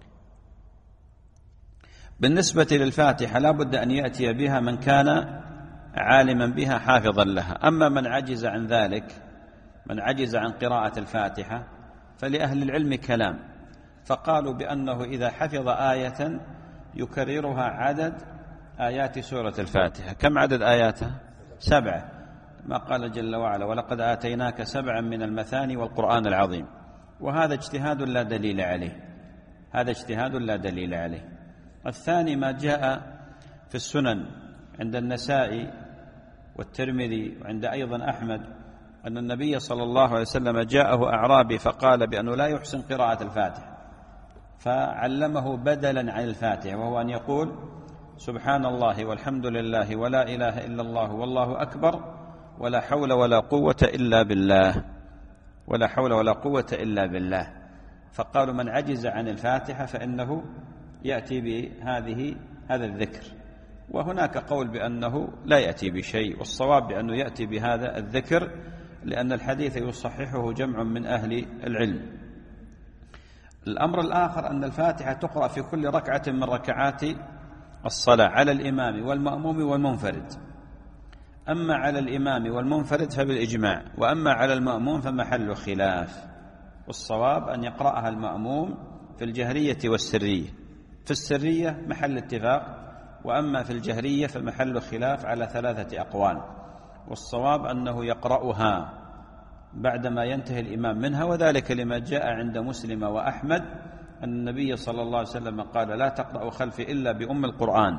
بالنسبة للفاتحة لا بد أن يأتي بها من كان عالما بها حافظا لها. أما من عجز عن ذلك، من عجز عن قراءة الفاتحة، فلأهل العلم كلام، فقالوا بأنه إذا حفظ آية يكررها عدد آيات سورة الفاتحة. كم عدد آياتها؟ سبعة، ما قال جل وعلا ولقد آتيناك سبعا من المثاني والقرآن العظيم. وهذا اجتهاد لا دليل عليه، هذا اجتهاد لا دليل عليه. الثاني ما جاء في السنن عند النسائي والترمذي وعند أيضا أحمد أن النبي صلى الله عليه وسلم جاءه أعرابي فقال بأنه لا يحسن قراءة الفاتحة، فعلمه بدلا عن الفاتحة، وهو أن يقول سبحان الله والحمد لله ولا إله إلا الله والله أكبر ولا حول ولا قوة إلا بالله، ولا حول ولا قوة إلا بالله. فقالوا من عجز عن الفاتحة فإنه يأتي بهذه هذا الذكر. وهناك قول بأنه لا يأتي بشيء، والصواب بأنه يأتي بهذا الذكر، لأن الحديث يصححه جمع من أهل العلم. الأمر الآخر أن الفاتحة تقرأ في كل ركعة من ركعات الصلاة على الإمام والمأموم والمنفرد. أما على الإمام والمنفرد فبالإجماع، وأما على المأموم فمحل خلاف. والصواب أن يقرأها المأموم في الجهرية والسرية. في السرية محل اتفاق، وأما في الجهرية فمحل خلاف على ثلاثة أقوال. والصواب أنه يقرأها بعدما ينتهي الإمام منها، وذلك لما جاء عند مسلم وأحمد أن النبي صلى الله عليه وسلم قال لا تقرأ خلفي إلا بأم القرآن.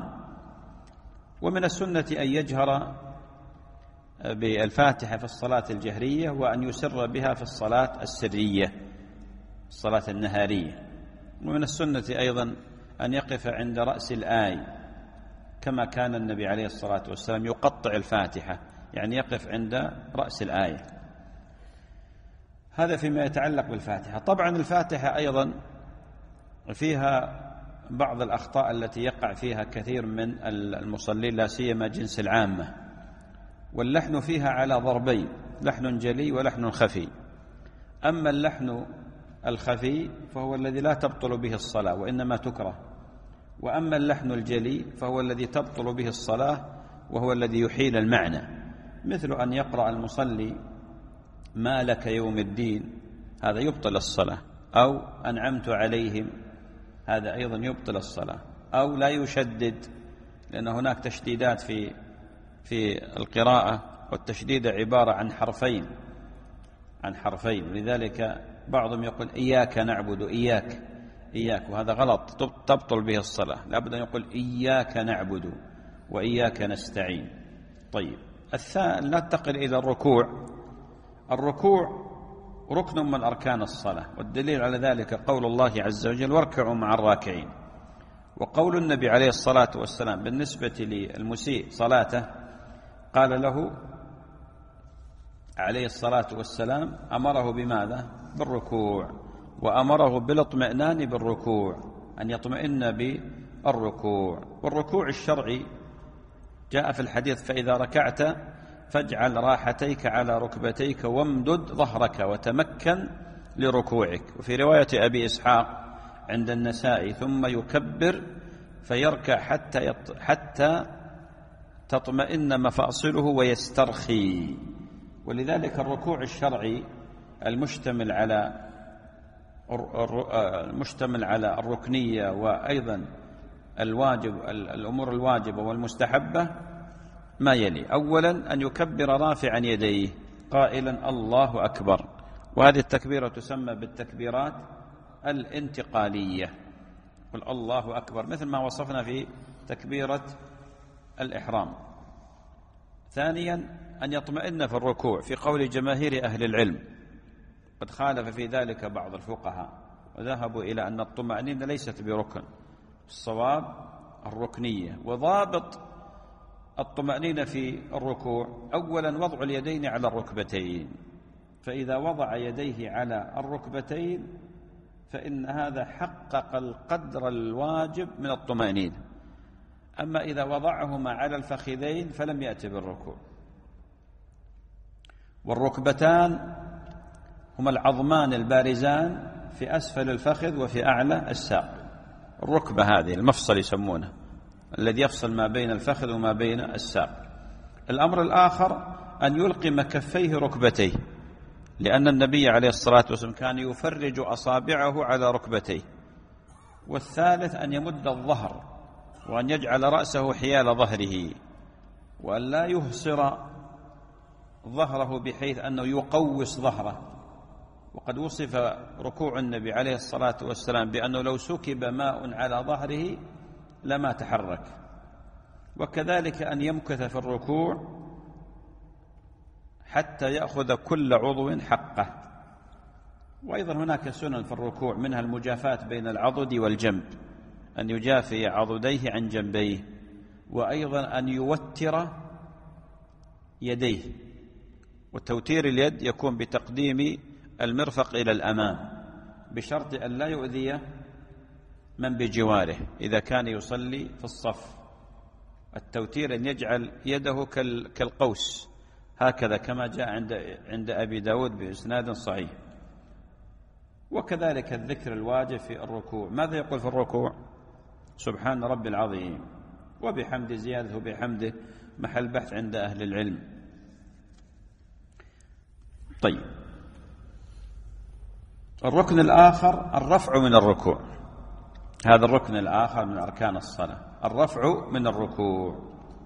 ومن السنة أن يجهر بالفاتحة في الصلاة الجهرية، وأن يسر بها في الصلاة السرية، الصلاة النهارية. ومن السنة أيضا أن يقف عند رأس الآية كما كان النبي عليه الصلاة والسلام يقطع الفاتحة، يعني يقف عند رأس الآية. هذا فيما يتعلق بالفاتحة. طبعا الفاتحة أيضا فيها بعض الأخطاء التي يقع فيها كثير من المصلين، لا سيما جنس العامة. واللحن فيها على ضربين، لحن جلي ولحن خفي. أما اللحن الخفي فهو الذي لا تبطل به الصلاة وإنما تكره، وأما اللحن الجلي فهو الذي تبطل به الصلاة، وهو الذي يحيل المعنى، مثل أن يقرأ المصلي مالك يوم الدين، هذا يبطل الصلاة، أو أنعمت عليهم، هذا أيضا يبطل الصلاة، أو لا يشدد، لأن هناك تشديدات في في القراءة، والتشديد عبارة عن حرفين عن حرفين ولذلك بعضهم يقول إياك نعبد إياك إياك، وهذا غلط، تبطل به الصلاة، لابد أن يقول إياك نعبد وإياك نستعين. طيب، الثاني ننتقل إلى الركوع. الركوع ركن من أركان الصلاة، والدليل على ذلك قول الله عز وجل واركعوا مع الراكعين، وقول النبي عليه الصلاة والسلام بالنسبة للمسيء صلاته قال له عليه الصلاة والسلام أمره بماذا؟ بالركوع، وأمره بالاطمئنان بالركوع، أن يطمئن بالركوع. والركوع الشرعي جاء في الحديث فإذا ركعت فاجعل راحتيك على ركبتيك وامدد ظهرك وتمكن لركوعك. وفي رواية أبي إسحاق عند النسائي ثم يكبر فيركع حتى يط... حتى تطمئن مفاصله ويسترخي. ولذلك الركوع الشرعي المشتمل على المشتمل على الركنية وأيضا الواجب الأمور الواجبة والمستحبة ما يلي: أولا أن يكبر رافعا يديه قائلا الله أكبر، وهذه التكبيرة تسمى بالتكبيرات الانتقالية، قل الله أكبر مثل ما وصفنا في تكبيرة الإحرام. ثانيا أن يطمئن في الركوع، في قول جماهير أهل العلم، قد خالف في ذلك بعض الفقهاء وذهبوا إلى أن الطمأنينة ليست بركن، الصواب الركنية. وضابط الطمأنينة في الركوع أولا وضع اليدين على الركبتين، فإذا وضع يديه على الركبتين فإن هذا حقق القدر الواجب من الطمأنينة. أما إذا وضعهما على الفخذين فلم يأتي بالركوع. والركبتان هما العظمان البارزان في أسفل الفخذ وفي أعلى الساق. الركبة هذه المفصل يسمونه، الذي يفصل ما بين الفخذ وما بين الساق. الأمر الآخر أن يلقم كفيه ركبتيه، لأن النبي عليه الصلاة والسلام كان يفرج أصابعه على ركبتيه. والثالث أن يمد الظهر، وأن يجعل رأسه حيال ظهره، وأن لا يهصر ظهره بحيث أنه يقوس ظهره. وقد وصف ركوع النبي عليه الصلاة والسلام بأنه لو سكب ماء على ظهره لما تحرك. وكذلك أن يمكث في الركوع حتى يأخذ كل عضو حقه. وأيضا هناك سنن في الركوع، منها المجافاة بين العضد والجنب، أن يجافي عضديه عن جنبيه، وأيضا أن يوتر يديه، وتوتير اليد يكون بتقديم المرفق إلى الأمام بشرط أن لا يؤذي من بجواره إذا كان يصلي في الصف. التوتير أن يجعل يده كالقوس هكذا كما جاء عند عند أبي داود بإسناد صحيح. وكذلك الذكر الواجب في الركوع، ماذا يقول في الركوع؟ سبحان ربي العظيم وبحمد زيادة وبحمده، محل بحث عند أهل العلم. طيب، الركن الآخر الرفع من الركوع، هذا الركن الآخر من أركان الصلاة، الرفع من الركوع.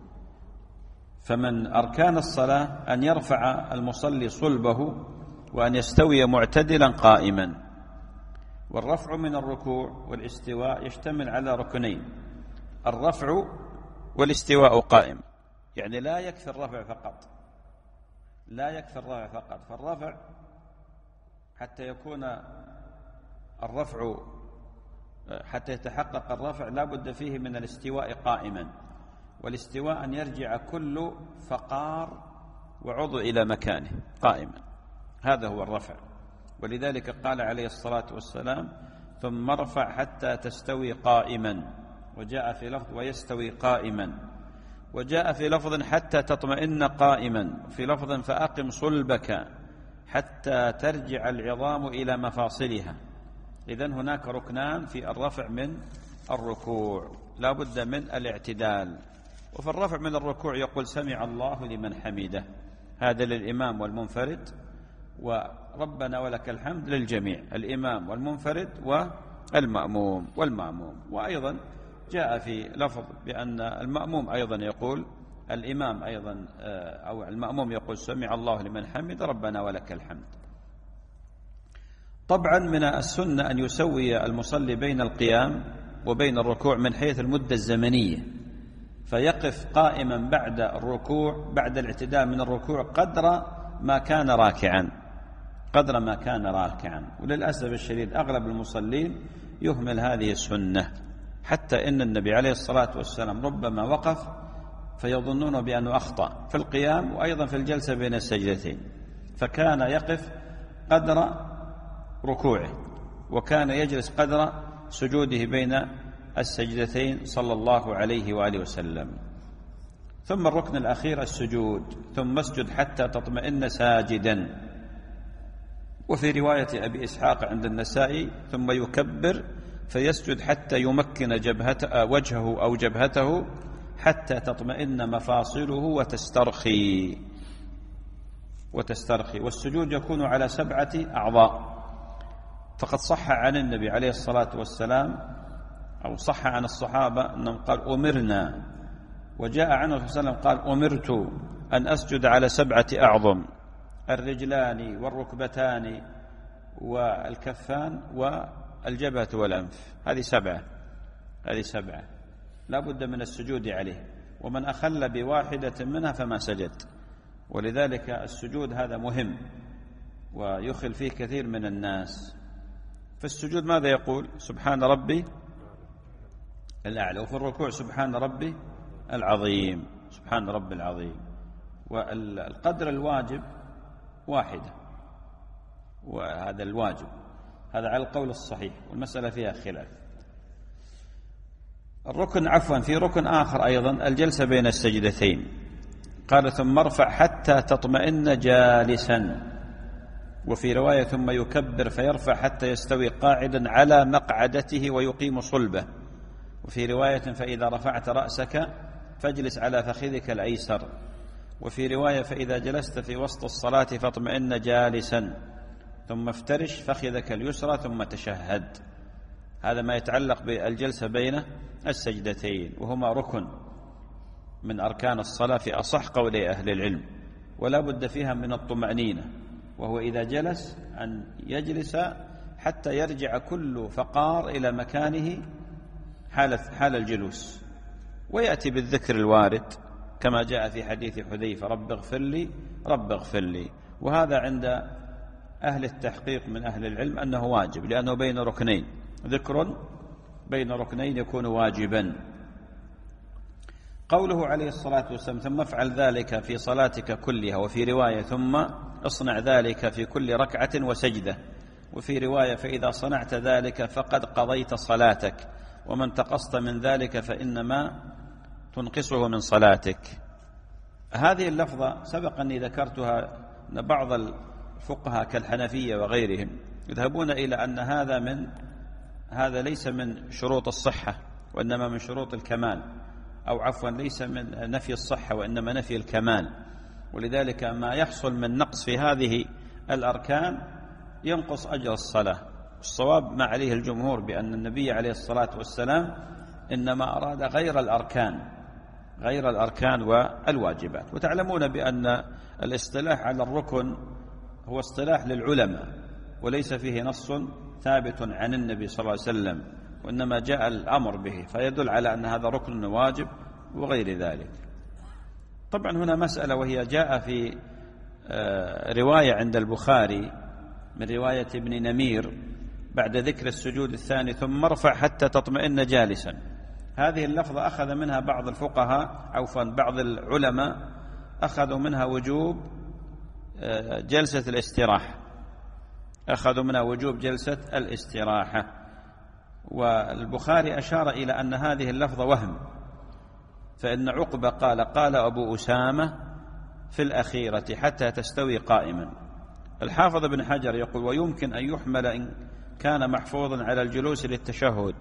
فمن أركان الصلاة أن يرفع المصلي صلبه وأن يستوي معتدلا قائما. والرفع من الركوع والاستواء يشتمل على ركنين: الرفع والاستواء قائم، يعني لا يكفي الرفع فقط، لا يكفي الرفع فقط. فالرفع حتى يكون الرفع حتى يتحقق الرفع لا بد فيه من الاستواء قائما. والاستواء أن يرجع كل فقار وعضو إلى مكانه قائما، هذا هو الرفع. ولذلك قال عليه الصلاة والسلام ثم ارفع حتى تستوي قائما، وجاء في لفظ ويستوي قائما، وجاء في لفظ حتى تطمئن قائما، في لفظ فأقم صلبك حتى ترجع العظام إلى مفاصلها. إذن هناك ركنان في الرفع من الركوع، لا بد من الاعتدال. وفي الرفع من الركوع يقول سمع الله لمن حمده، هذا للإمام والمنفرد، وربنا ولك الحمد للجميع، الإمام والمنفرد والمأموم والمأموم. وأيضا جاء في لفظ بأن المأموم أيضا يقول، الإمام أيضا أو المأموم يقول سمع الله لمن حمد ربنا ولك الحمد. طبعا من السنة أن يسوي المصلي بين القيام وبين الركوع من حيث المدة الزمنية، فيقف قائما بعد الركوع بعد الاعتدال من الركوع قدر ما كان راكعا قدر ما كان راكعا وللأسف الشديد أغلب المصلين يهمل هذه السنة، حتى إن النبي عليه الصلاة والسلام ربما وقف فيظنون بأنه أخطأ في القيام وأيضا في الجلسة بين السجدتين، فكان يقف قدر ركوعه وكان يجلس قدر سجوده بين السجدتين صلى الله عليه وآله وسلم. ثم الركن الأخير السجود، ثم اسجد حتى تطمئن ساجدا. وفي رواية أبي إسحاق عند النسائي ثم يكبر فيسجد حتى يمكن جبهته وجهه أو جبهته حتى تطمئن مفاصله وتسترخي وتسترخي والسجود يكون على سبعة أعضاء، فقد صح عن النبي عليه الصلاة والسلام أو صح عن الصحابة أنهم قال أمرنا، وجاء عنه صلى الله عليه وسلم قال أمرت أن أسجد على سبعة أعظم، الرجلان والركبتان والكفان والجبهة والأنف، هذه سبعة هذه سبعة لا بد من السجود عليه، ومن أخل بواحدة منها فما سجد. ولذلك السجود هذا مهم ويخل فيه كثير من الناس. في السجود ماذا يقول؟ سبحان ربي الأعلى. وفي الركوع سبحان ربي العظيم سبحان ربي العظيم. والقدر الواجب واحدة، وهذا الواجب هذا على القول الصحيح، والمسألة فيها خلاف. الركن عفوا في ركن آخر أيضا الجلسة بين السجدتين، قال ثم ارفع حتى تطمئن جالسا، وفي رواية ثم يكبر فيرفع حتى يستوي قاعدا على مقعدته ويقيم صلبه، وفي رواية فإذا رفعت رأسك فاجلس على فخذك الأيسر، وفي رواية فإذا جلست في وسط الصلاة فاطمئن جالسا ثم افترش فخذك اليسرى ثم تشهد. هذا ما يتعلق بالجلسة بين السجدتين، وهما ركن من أركان الصلاة في أصح قولي أهل العلم، ولا بد فيها من الطمأنينة، وهو إذا جلس أن يجلس حتى يرجع كل فقار إلى مكانه حال حال الجلوس، ويأتي بالذكر الوارد كما جاء في حديث حذيفة رب اغفر لي رب اغفر لي. وهذا عند أهل التحقيق من أهل العلم أنه واجب، لأنه بين ركنين، ذكر بين ركنين يكون واجبا. قوله عليه الصلاة والسلام ثم افعل ذلك في صلاتك كلها، وفي رواية ثم اصنع ذلك في كل ركعة وسجدة، وفي رواية فإذا صنعت ذلك فقد قضيت صلاتك، ومن تقصت من ذلك فإنما تنقصه من صلاتك. هذه اللفظة سبق أني ذكرتها، أن بعض الفقهاء كالحنفية وغيرهم يذهبون إلى أن هذا من هذا ليس من شروط الصحة وإنما من شروط الكمال، أو عفوا ليس من نفي الصحة وإنما نفي الكمال، ولذلك ما يحصل من نقص في هذه الأركان ينقص أجر الصلاة. الصواب ما عليه الجمهور بأن النبي عليه الصلاة والسلام إنما أراد غير الأركان غير الأركان والواجبات. وتعلمون بأن الاصطلاح على الركن هو اصطلاح للعلماء، وليس فيه نص ثابت عن النبي صلى الله عليه وسلم، وإنما جاء الأمر به، فيدل على أن هذا ركن واجب وغير ذلك. طبعا هنا مسألة، وهي جاء في رواية عند البخاري من رواية ابن نمير بعد ذكر السجود الثاني ثم ارفع حتى تطمئن جالسا. هذه اللفظة أخذ منها بعض الفقهاء عفوا بعض العلماء أخذوا منها وجوب جلسة الاستراحة أخذوا منها وجوب جلسة الاستراحة والبخاري أشار إلى أن هذه اللفظة وهم، فإن عقبة قال قال أبو أسامة في الأخيرة حتى تستوي قائما. الحافظ ابن حجر يقول ويمكن أن يحمل إن كان محفوظا على الجلوس للتشهد،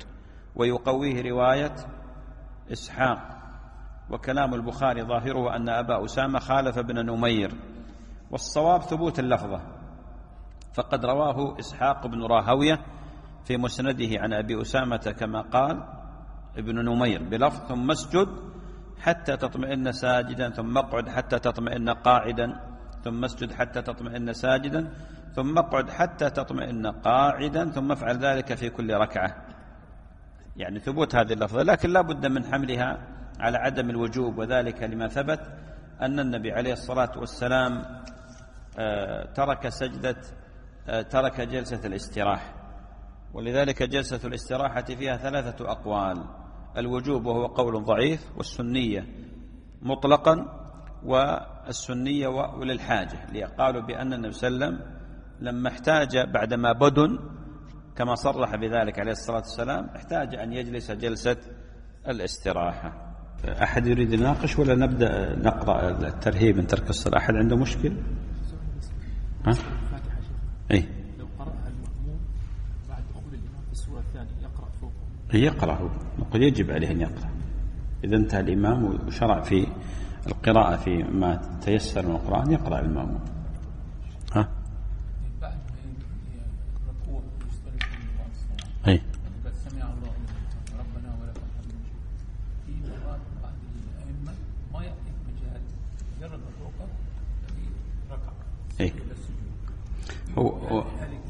ويقويه رواية إسحاق. وكلام البخاري ظاهره أن أبا أسامة خالف ابن نمير، والصواب ثبوت اللفظة، فقد رواه إسحاق بن راهوية في مسنده عن أبي أسامة كما قال ابن نمير بلفظ ثم اسجد حتى تطمئن ساجدا ثم اقعد حتى تطمئن قاعدا ثم اسجد حتى تطمئن ساجدا ثم اقعد حتى تطمئن قاعدا ثم افعل ذلك في كل ركعة. يعني ثبوت هذه اللفظة، لكن لا بد من حملها على عدم الوجوب، وذلك لما ثبت أن النبي عليه الصلاة والسلام ترك سجدة ترك جلسة الاستراحة، ولذلك جلسة الاستراحة فيها ثلاثة أقوال: الوجوب وهو قول ضعيف، والسنية مطلقا، والسنية وللحاجة. قالوا بأن النبي صلى الله عليه وسلم لما احتاج بعدما بدن كما صرح بذلك عليه الصلاة والسلام احتاج أن يجلس جلسة الاستراحة. أحد يريد يناقش ولا نبدأ نقرأ الترهيب من ترك الصلاة؟ أحد عنده مشكل؟ ها؟ أي لو قرأها المأموم بعد دخول الإمام في السورة الثانية يقرأ فوق؟ يقرأ، هو نقول يجب عليه أن يقرأ إذا انتهى الإمام وشرع في القراءة في ما تيسر من القرآن يقرأ المأموم. ها؟ بعد الركوع يشترك في بعض الصلاة. أي سمع الله ربنا ولك الحمد. في مرات بعض الأئمة ما يعطيك مجال مجرد الركوع في ركعة. أي هو, هو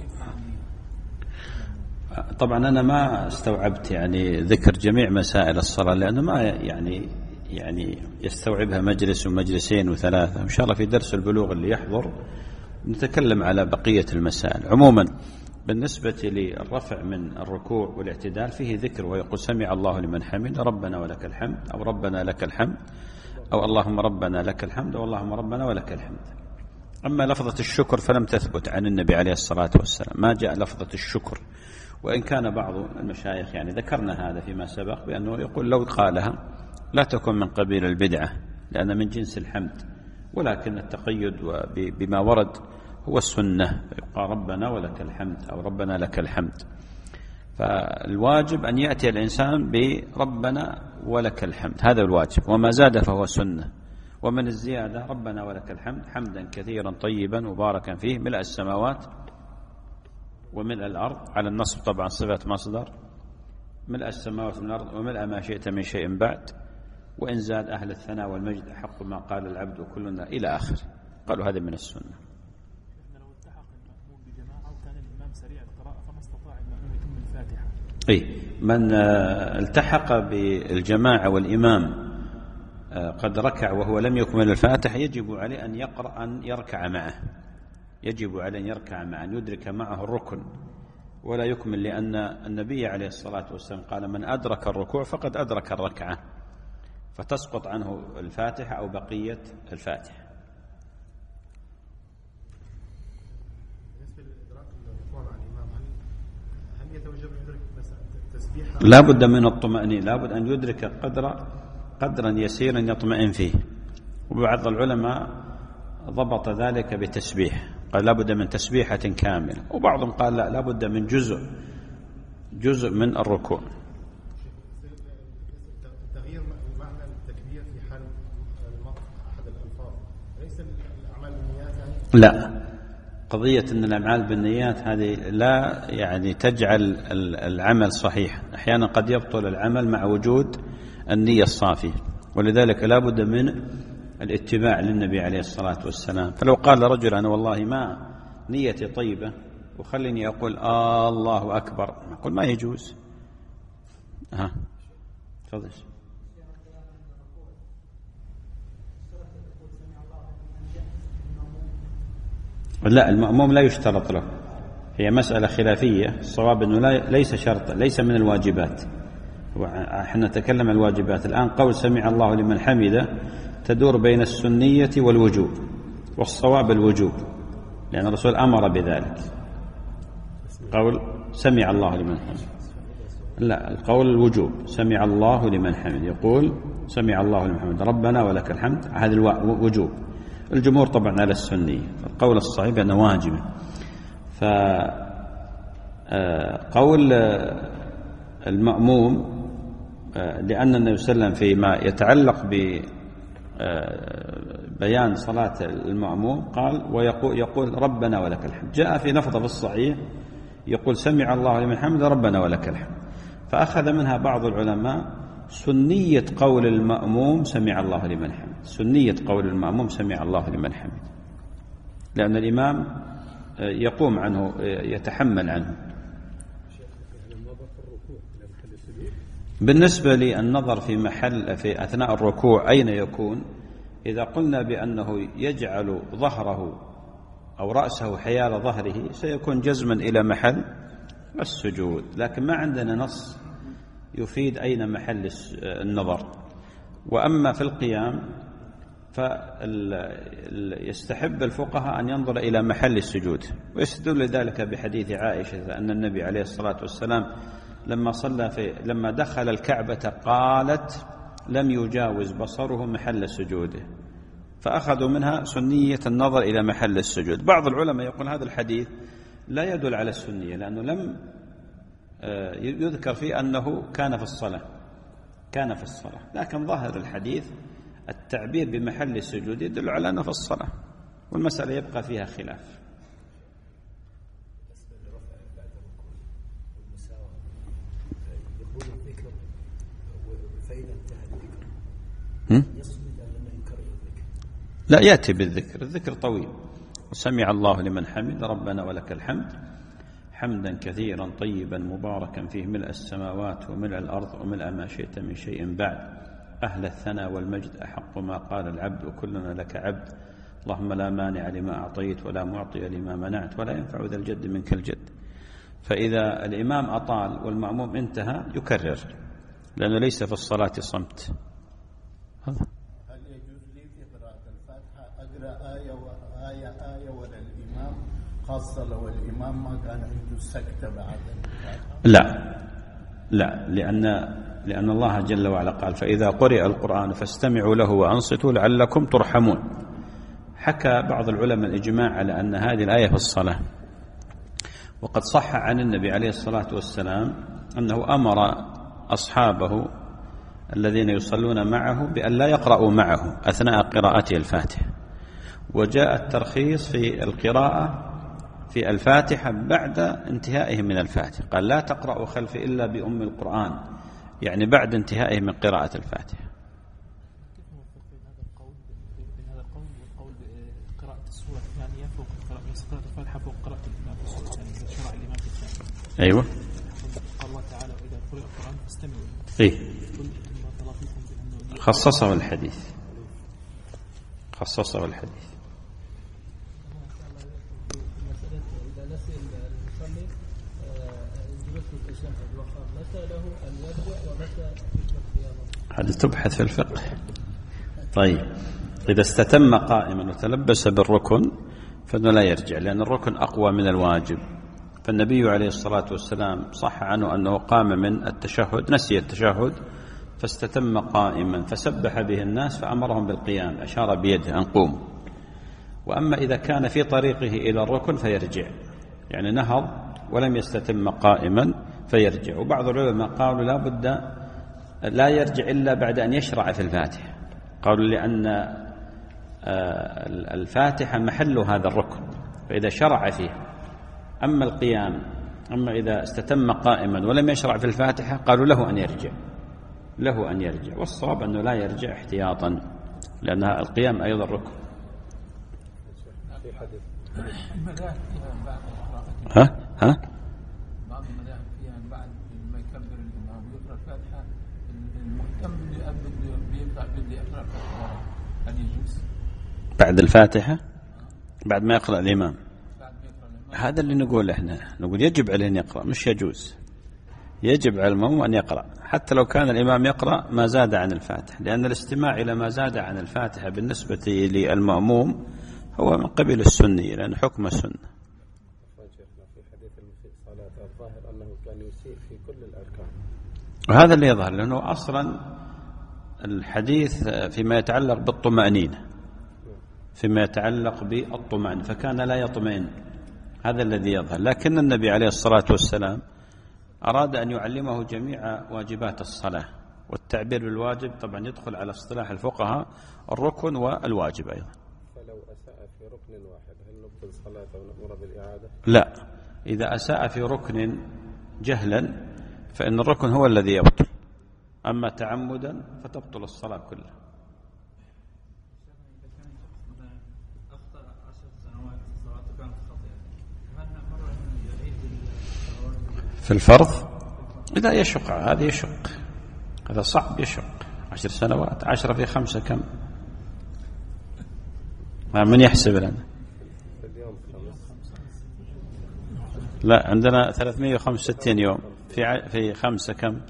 طبعا أنا ما استوعبت يعني ذكر جميع مسائل الصلاة، لأنه ما يعني يعني يستوعبها مجلس ومجلسين وثلاثة. إن شاء الله في درس البلوغ اللي يحضر نتكلم على بقية المسائل. عموما بالنسبة للرفع من الركوع والاعتدال فيه ذكر، ويقول سمع الله لمن حمد ربنا ولك الحمد، أو ربنا لك الحمد، أو اللهم ربنا لك الحمد، أو اللهم ربنا ولك الحمد. أما لفظة الشكر فلم تثبت عن النبي عليه الصلاة والسلام، ما جاء لفظة الشكر، وإن كان بعض المشايخ يعني ذكرنا هذا فيما سبق بأنه يقول لو قالها لا تكون من قبيل البدعة لأن من جنس الحمد، ولكن التقيد بما ورد هو السنة، يقال ربنا ولك الحمد أو ربنا لك الحمد. فالواجب أن يأتي الإنسان بربنا ولك الحمد، هذا الواجب، وما زاد فهو سنة. ومن الزيادة ربنا ولك الحمد حمدا كثيرا طيبا مباركا فيه ملء السماوات وملء الأرض، على النصب طبعا صفة مصدر، ملء السماوات من الأرض وملء ما شئت من شيء بعد، وإن زاد أهل الثناء والمجد حق ما قال العبد كلنا إلى آخر. قالوا هذا من السنة. لو التحق المأموم بجماعة وكان الإمام سريع القراءة فما استطاع المأموم يتم الفاتحة. أي من التحق بالجماعة والإمام قد ركع وهو لم يكمل الفاتحة يجب عليه أن يقرأ أن يركع معه، يجب عليه أن يركع معه، أن يدرك معه الركن ولا يكمل، لأن النبي عليه الصلاة والسلام قال من أدرك الركوع فقد أدرك الركعة، فتسقط عنه الفاتحة أو بقية الفاتحة. بالنسبة لإدراك الركوع مع الإمام هل يتوجب يدرك التسبيح؟ لا بد من الطمأنينة، لا بد أن يدرك قدر قدرا يسيرا يطمئن فيه. وبعض العلماء ضبط ذلك بتسبيح، قال لا بد من تسبيحة كاملة، وبعضهم قال لا لا بد من جزء جزء من الركوع. تغيير معنى التكبير في حال المطق أحد الألفاظ ليس الأعمال بالنيات يعني؟ لا، قضية أن الأعمال بالنيات هذه لا يعني تجعل العمل صحيح، أحيانا قد يبطل العمل مع وجود النية الصافية، ولذلك لا بد من الاتباع للنبي عليه الصلاة والسلام. فلو قال رجل أنا والله ما نيتي طيبة وخليني أقول آه الله أكبر، أقول ما يجوز. ها تفضل. لا، المأموم لا يشترط له، هي مسألة خلافية، الصواب أنه لا ليس شرط، ليس من الواجبات. احنا نتكلم عن الواجبات الآن. قول سمع الله لمن حمده تدور بين السنية والوجوب، والصواب الوجوب لأن الرسول أمر بذلك. قول سمع الله لمن حمده، لا، القول الوجوب، سمع الله لمن حمده، يقول سمع الله لمن حمده ربنا ولك الحمد، هذا الوجوب. الجمهور طبعا على السنية، القول الصحيح أنه واجب. فقول المأموم لأن النبي صلى الله عليه وسلم فيما يتعلق ببيان صلاة المأموم قال ويقول يقول ربنا ولك الحمد. جاء في لفظة في الصحيح يقول سمع الله لمن حمد ربنا ولك الحمد. فأخذ منها بعض العلماء سنية قول المأموم سمع الله لمن حمد، سنية قول المأموم سمع الله لمن حمد، لأن الإمام يقوم عنه يتحمل عنه. بالنسبة للنظر في محل في أثناء الركوع أين يكون؟ إذا قلنا بأنه يجعل ظهره أو رأسه حيال ظهره سيكون جزما إلى محل السجود، لكن ما عندنا نص يفيد أين محل النظر. وأما في القيام فيستحب الفقهاء أن ينظر إلى محل السجود، ويستدل ذلك بحديث عائشة أن النبي عليه الصلاة والسلام لما صلى في لما دخل الكعبة قالت لم يجاوز بصره محل سجوده، فأخذوا منها سنية النظر إلى محل السجود. بعض العلماء يقول هذا الحديث لا يدل على السنية لأنه لم يذكر فيه أنه كان في الصلاة كان في الصلاة لكن ظاهر الحديث التعبير بمحل السجود يدل على أنه في الصلاة، والمسألة يبقى فيها خلاف. لا يأتي بالذكر، الذكر طويل. وسمع الله لمن حمد ربنا ولك الحمد حمدا كثيرا طيبا مباركا فيه ملء السماوات وملء الأرض وملء ما شئت من شيء بعد أهل الثناء والمجد أحق ما قال العبد وكلنا لك عبد اللهم لا مانع لما أعطيت ولا معطي لما منعت ولا ينفع ذا الجد منك الجد. فإذا الإمام أطال والمأموم انتهى يكرر لأنه ليس في الصلاة صمت. هل يجوز لي في قراءة الفاتحة أقرأ آية وآية آية ولا الإمام، خاصة لو الإمام ما كان عنده سكتة بعد الفاتحة؟ لا لا لأن لأن الله جل وعلا قال فإذا قرئ القرآن فاستمعوا له وأنصتوا لعلكم ترحمون. حكى بعض العلماء الإجماع على أن هذه الآية في الصلاة، وقد صح عن النبي عليه الصلاة والسلام أنه أمر أصحابه الذين يصلون معه بأن لا يقرأوا معه أثناء قراءته الفاتحة، وجاء الترخيص في القراءة في الفاتحة بعد انتهائه من الفاتحة، قال لا تقرأوا خلفي إلا بأم القرآن، يعني بعد انتهائه من قراءة الفاتحة. كيف نوفق بين هذا القول بين هذا القول والقول بقراءة السورة الثانية فوق قراءة الفاتحة فوق قراءة الإمام في السورة الثانية إذا شرع الإمام في الثانية؟ أيوة. قال الله تعالى وإذا قرئ القرآن فاستمعوا. إيه. خصصه الحديث خصصه الحديث. إذا نسي المصلي جلوس التشهد وقام متى له أن يرجع ومتى يترك قيامه؟ هذا تبحث في الفقه. طيب إذا استتم قائما وتلبس بالركن فإنه لا يرجع، لأن الركن أقوى من الواجب. فالنبي عليه الصلاة والسلام صح عنه أنه قام من التشهد نسي التشهد فاستتم قائما فسبح به الناس فأمرهم بالقيام، أشار بيده أن قوموا. وأما إذا كان في طريقه إلى الركن فيرجع، يعني نهض ولم يستتم قائما فيرجع. وبعض العلماء قالوا لا بد لا يرجع إلا بعد أن يشرع في الفاتحة، قالوا لأن الفاتحة محل هذا الركن فإذا شرع فيه. أما القيام أما إذا استتم قائما ولم يشرع في الفاتحة قالوا له أن يرجع له أن يرجع والصواب أنه لا يرجع احتياطا لأن القيام أيضا ركن. ها ها بعض المذاهب فيها بعد ما يكبر الإمام ويقرأ الفاتحة المهتم بيبدأ بدي يقرأ الفاتحة، هل يجوز بعد الفاتحة بعد ما يقرأ الإمام؟ هذا اللي نقول احنا نقول يجب عليه أن يقرأ، مش يجوز. يجب على المأموم أن يقرأ حتى لو كان الإمام يقرأ ما زاد عن الفاتحة، لأن الاستماع إلى ما زاد عن الفاتحة بالنسبة للمأموم هو من قبيل السنية لأن حكم السنة. في حديث المسيء صلاة الظاهر أنه كان يسيء في كل الأركان، وهذا اللي يظهر لأنه أصلا الحديث فيما يتعلق بالطمأنينة فيما يتعلق بالطمأنينة فكان لا يطمئن، هذا الذي يظهر. لكن النبي عليه الصلاة والسلام أراد أن يعلمه جميع واجبات الصلاة، والتعبير بالواجب طبعا يدخل على اصطلاح الفقهاء الركن والواجب أيضا. فلو أساء في ركن واحد هل نبطل صلاته ونأمر بالإعادة؟ لا، إذا أساء في ركن جهلا فإن الركن هو الذي يبطل، أما تعمدا فتبطل الصلاة كلها. في الفرض إذا يشق هذا يشق، هذا صعب يشق. عشر سنوات، عشرة في خمسة كم؟ من يحسب لنا؟ لا، عندنا ثلاثمائة وخمسة وستين يوم، في في خمسة كم؟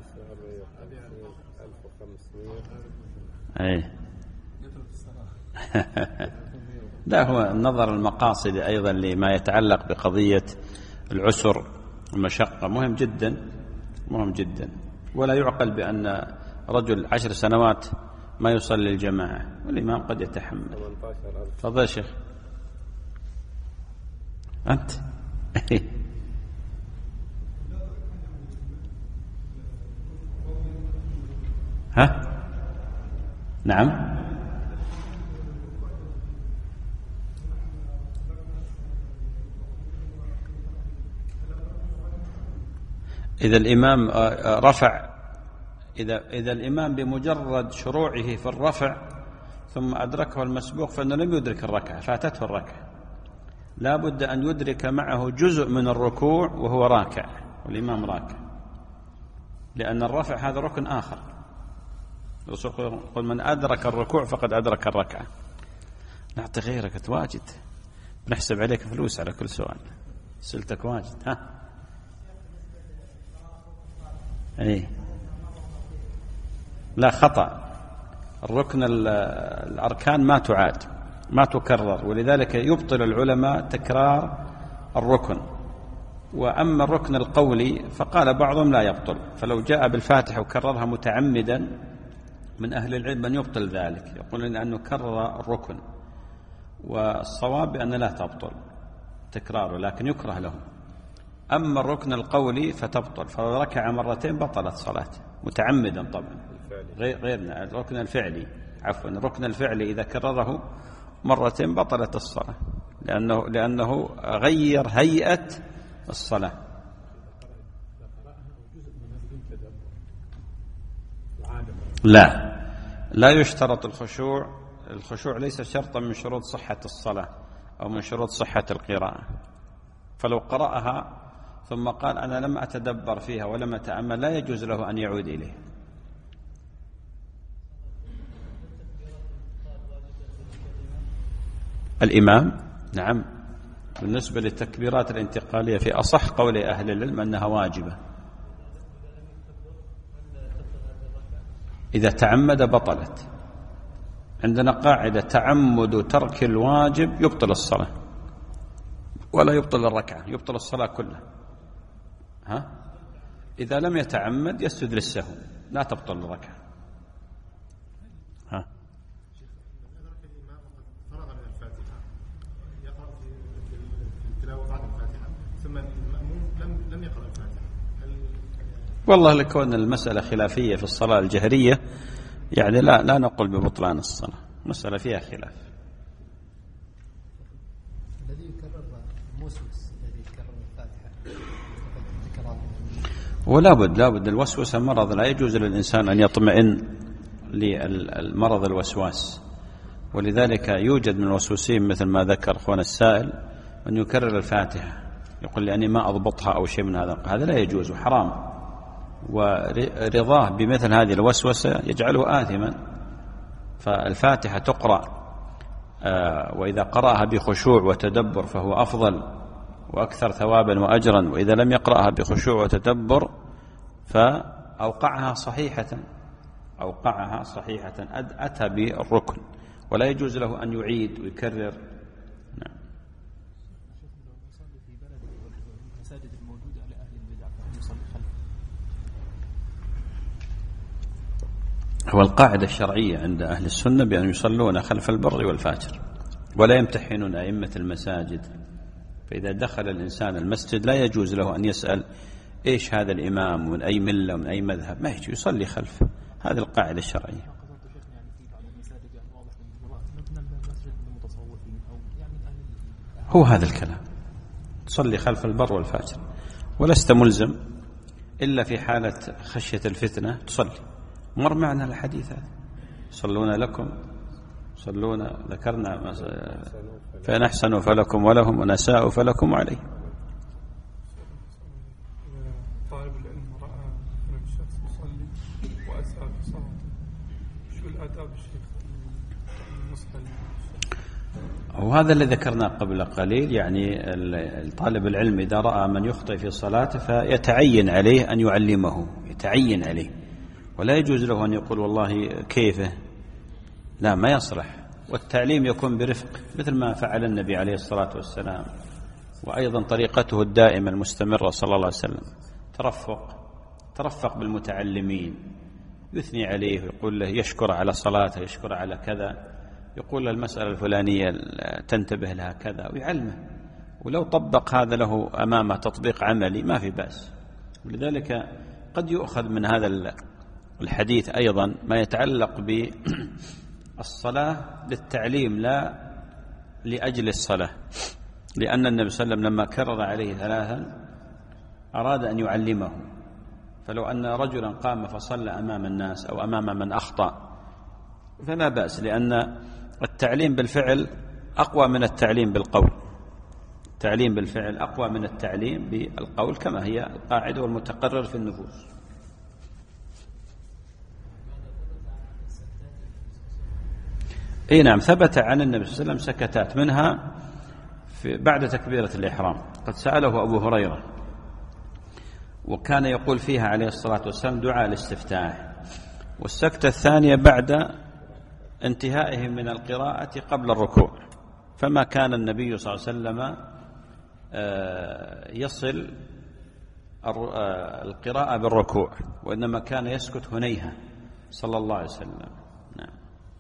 أي لا، هو النظر المقاصدي أيضا لما يتعلق بقضية العسر المشقة مهم جدا، مهم جدا. ولا يعقل بأن رجل عشر سنوات ما يصلي الجماعة والإمام قد يتحمل. تفضل يا شيخ. أنت ها؟ نعم. إذا الإمام رفع، إذا إذا الإمام بمجرد شروعه في الرفع ثم أدركه المسبوق فإنه لم يدرك الركعة، فاتته الركعة. لا بد أن يدرك معه جزء من الركوع وهو راكع والإمام راكع، لأن الرفع هذا ركن آخر. الرسول يقول من أدرك الركوع فقد أدرك الركعة. نعطي غيرك تواجد، بنحسب عليك فلوس على كل سؤال، سلتك واجد. ها أي لا، خطأ. الركن الأركان ما تعاد، ما تكرر، ولذلك يبطل العلماء تكرار الركن. وأما الركن القولي فقال بعضهم لا يبطل، فلو جاء بالفاتحة وكررها متعمدا من أهل العلم من يبطل ذلك، يقولون أنه كرر الركن، والصواب أن لا تبطل تكراره لكن يكره له. أما الركن القولي فتبطل، فلو ركع مرتين بطلت صلاته متعمدا طبعا، غير غيرنا الركن الفعلي، عفوا الركن الفعلي إذا كرره مرتين بطلت الصلاة، لأنه لأنه غير هيئة الصلاة. لا، لا يشترط الخشوع. الخشوع ليس شرطا من شروط صحة الصلاة أو من شروط صحة القراءة. فلو قرأها ثم قال أنا لم أتدبر فيها ولم أتأمل لا يجوز له أن يعود إليه. الإمام نعم، بالنسبة للتكبيرات الانتقالية في أصح قول أهل العلم أنها واجبة. إذا تعمد بطلت. عندنا قاعدة تعمد ترك الواجب يبطل الصلاة ولا يبطل الركعة، يبطل الصلاة كلها. ها؟ إذا لم يتعمد يسجد للسهو، لا تبطل الركعة. ها؟ فرغ من الفاتحة يقرأ في التلاوة بعد الفاتحة ثم المأموم لم لم يقرأ الفاتحة. والله لكون المسألة خلافية في الصلاة الجهرية يعني لا لا نقول ببطلان الصلاة، مسألة فيها خلاف. الذي يكرر الموسوس الذي يكرر الفاتحة ولا بد لا بد الوسوسة مرض، لا يجوز للإنسان أن يطمئن للمرض الوسواس، ولذلك يوجد من الوسوسين مثل ما ذكر أخونا السائل أن يكرر الفاتحة، يقول لأني ما أضبطها أو شيء من هذا، هذا لا يجوز وحرام، ورضاه بمثل هذه الوسوسة يجعله آثما. فالفاتحة تقرأ وإذا قرأها بخشوع وتدبر فهو أفضل وأكثر ثوابا وأجرا، وإذا لم يقرأها بخشوع وتدبر فأوقعها صحيحة أوقعها صحيحة أتى بالركن، ولا يجوز له أن يعيد ويكرر. نعم. هو القاعدة الشرعية عند أهل السنة بأن يصلون خلف البر والفاجر ولا يمتحنون أئمة المساجد. فإذا دخل الإنسان المسجد لا يجوز له أن يسأل إيش هذا الإمام ومن أي ملة ومن أي مذهب، ما يجي يصلي خلفه. هذه القاعدة الشرعية. هو هذا الكلام، تصلي خلف البر والفاجر، ولست ملزم إلا في حالة خشية الفتنة تصلي. مر معنا الحديث هذا، صلون لكم صلون ذكرنا فإن أحسنوا فلكم ولهم وإن أساءوا فلكم عليهم. طالب العلم رأى أن الشخص يصلي وأساء في صلاته، شو الآداب الشيخ النصح؟ وهذا اللي ذكرناه قبل قليل، يعني طالب العلم إذا رأى من يخطئ في صلاته فيتعين عليه أن يعلمه، يتعين عليه، ولا يجوز له أن يقول والله كيفه، لا، ما يصلح. والتعليم يكون برفق مثل ما فعل النبي عليه الصلاة والسلام، وأيضا طريقته الدائمة المستمرة صلى الله عليه وسلم، ترفق ترفق بالمتعلمين، يثني عليه ويقول له، يشكر على صلاته، يشكر على كذا، يقول له المسألة الفلانية تنتبه لها كذا، ويعلمه. ولو طبق هذا له أمامه تطبيق عملي ما في بأس. ولذلك قد يؤخذ من هذا الحديث أيضا ما يتعلق بالصلاة للتعليم لا لأجل الصلاة، لأن النبي صلى الله عليه وسلم لما كرر عليه ثلاثا أراد أن يعلمه. فلو أن رجلا قام فصلى أمام الناس أو أمام من أخطأ فلا بأس، لأن التعليم بالفعل أقوى من التعليم بالقول. التعليم بالفعل أقوى من التعليم بالقول، كما هي القاعدة والمتقرر في النفوس. اي نعم، ثبت عن النبي صلى الله عليه وسلم سكتات، منها في بعد تكبيرة الإحرام، قد سأله أبو هريرة وكان يقول فيها عليه الصلاة والسلام دعاء الاستفتاح. والسكتة الثانية بعد انتهائه من القراءة قبل الركوع، فما كان النبي صلى الله عليه وسلم يصل القراءة بالركوع، وإنما كان يسكت هنيها صلى الله عليه وسلم. نعم،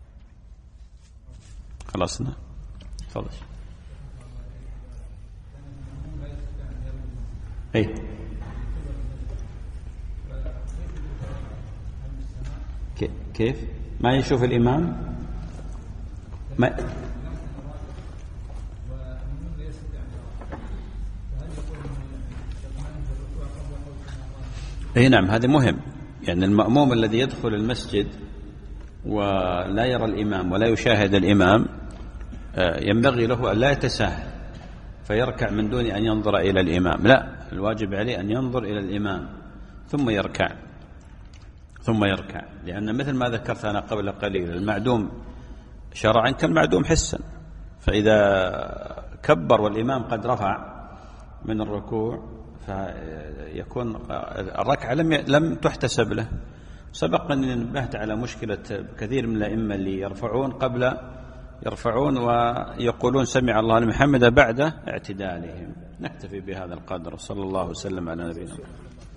خلصنا، تفضل. اي كيف ما يشوف الإمام؟ ما اي نعم، هذا مهم. يعني المأموم الذي يدخل المسجد ولا يرى الإمام ولا يشاهد الإمام ينبغي له أن لا يتساهل فيركع من دون أن ينظر إلى الإمام، لا، الواجب عليه أن ينظر إلى الإمام ثم يركع ثم يركع لأن مثل ما ذكرت أنا قبل قليل، المعدوم شرعا كالمعدوم حسا، فإذا كبر والإمام قد رفع من الركوع فيكون الركعة لم لم تحتسب له. سبق أني نبهت على مشكلة كثير من الأئمة اللي يرفعون قبل يرفعون ويقولون سمع الله لمن حمده بعد اعتدالهم. نكتفي بهذا القدر، صلى الله وسلم على نبينا محمد.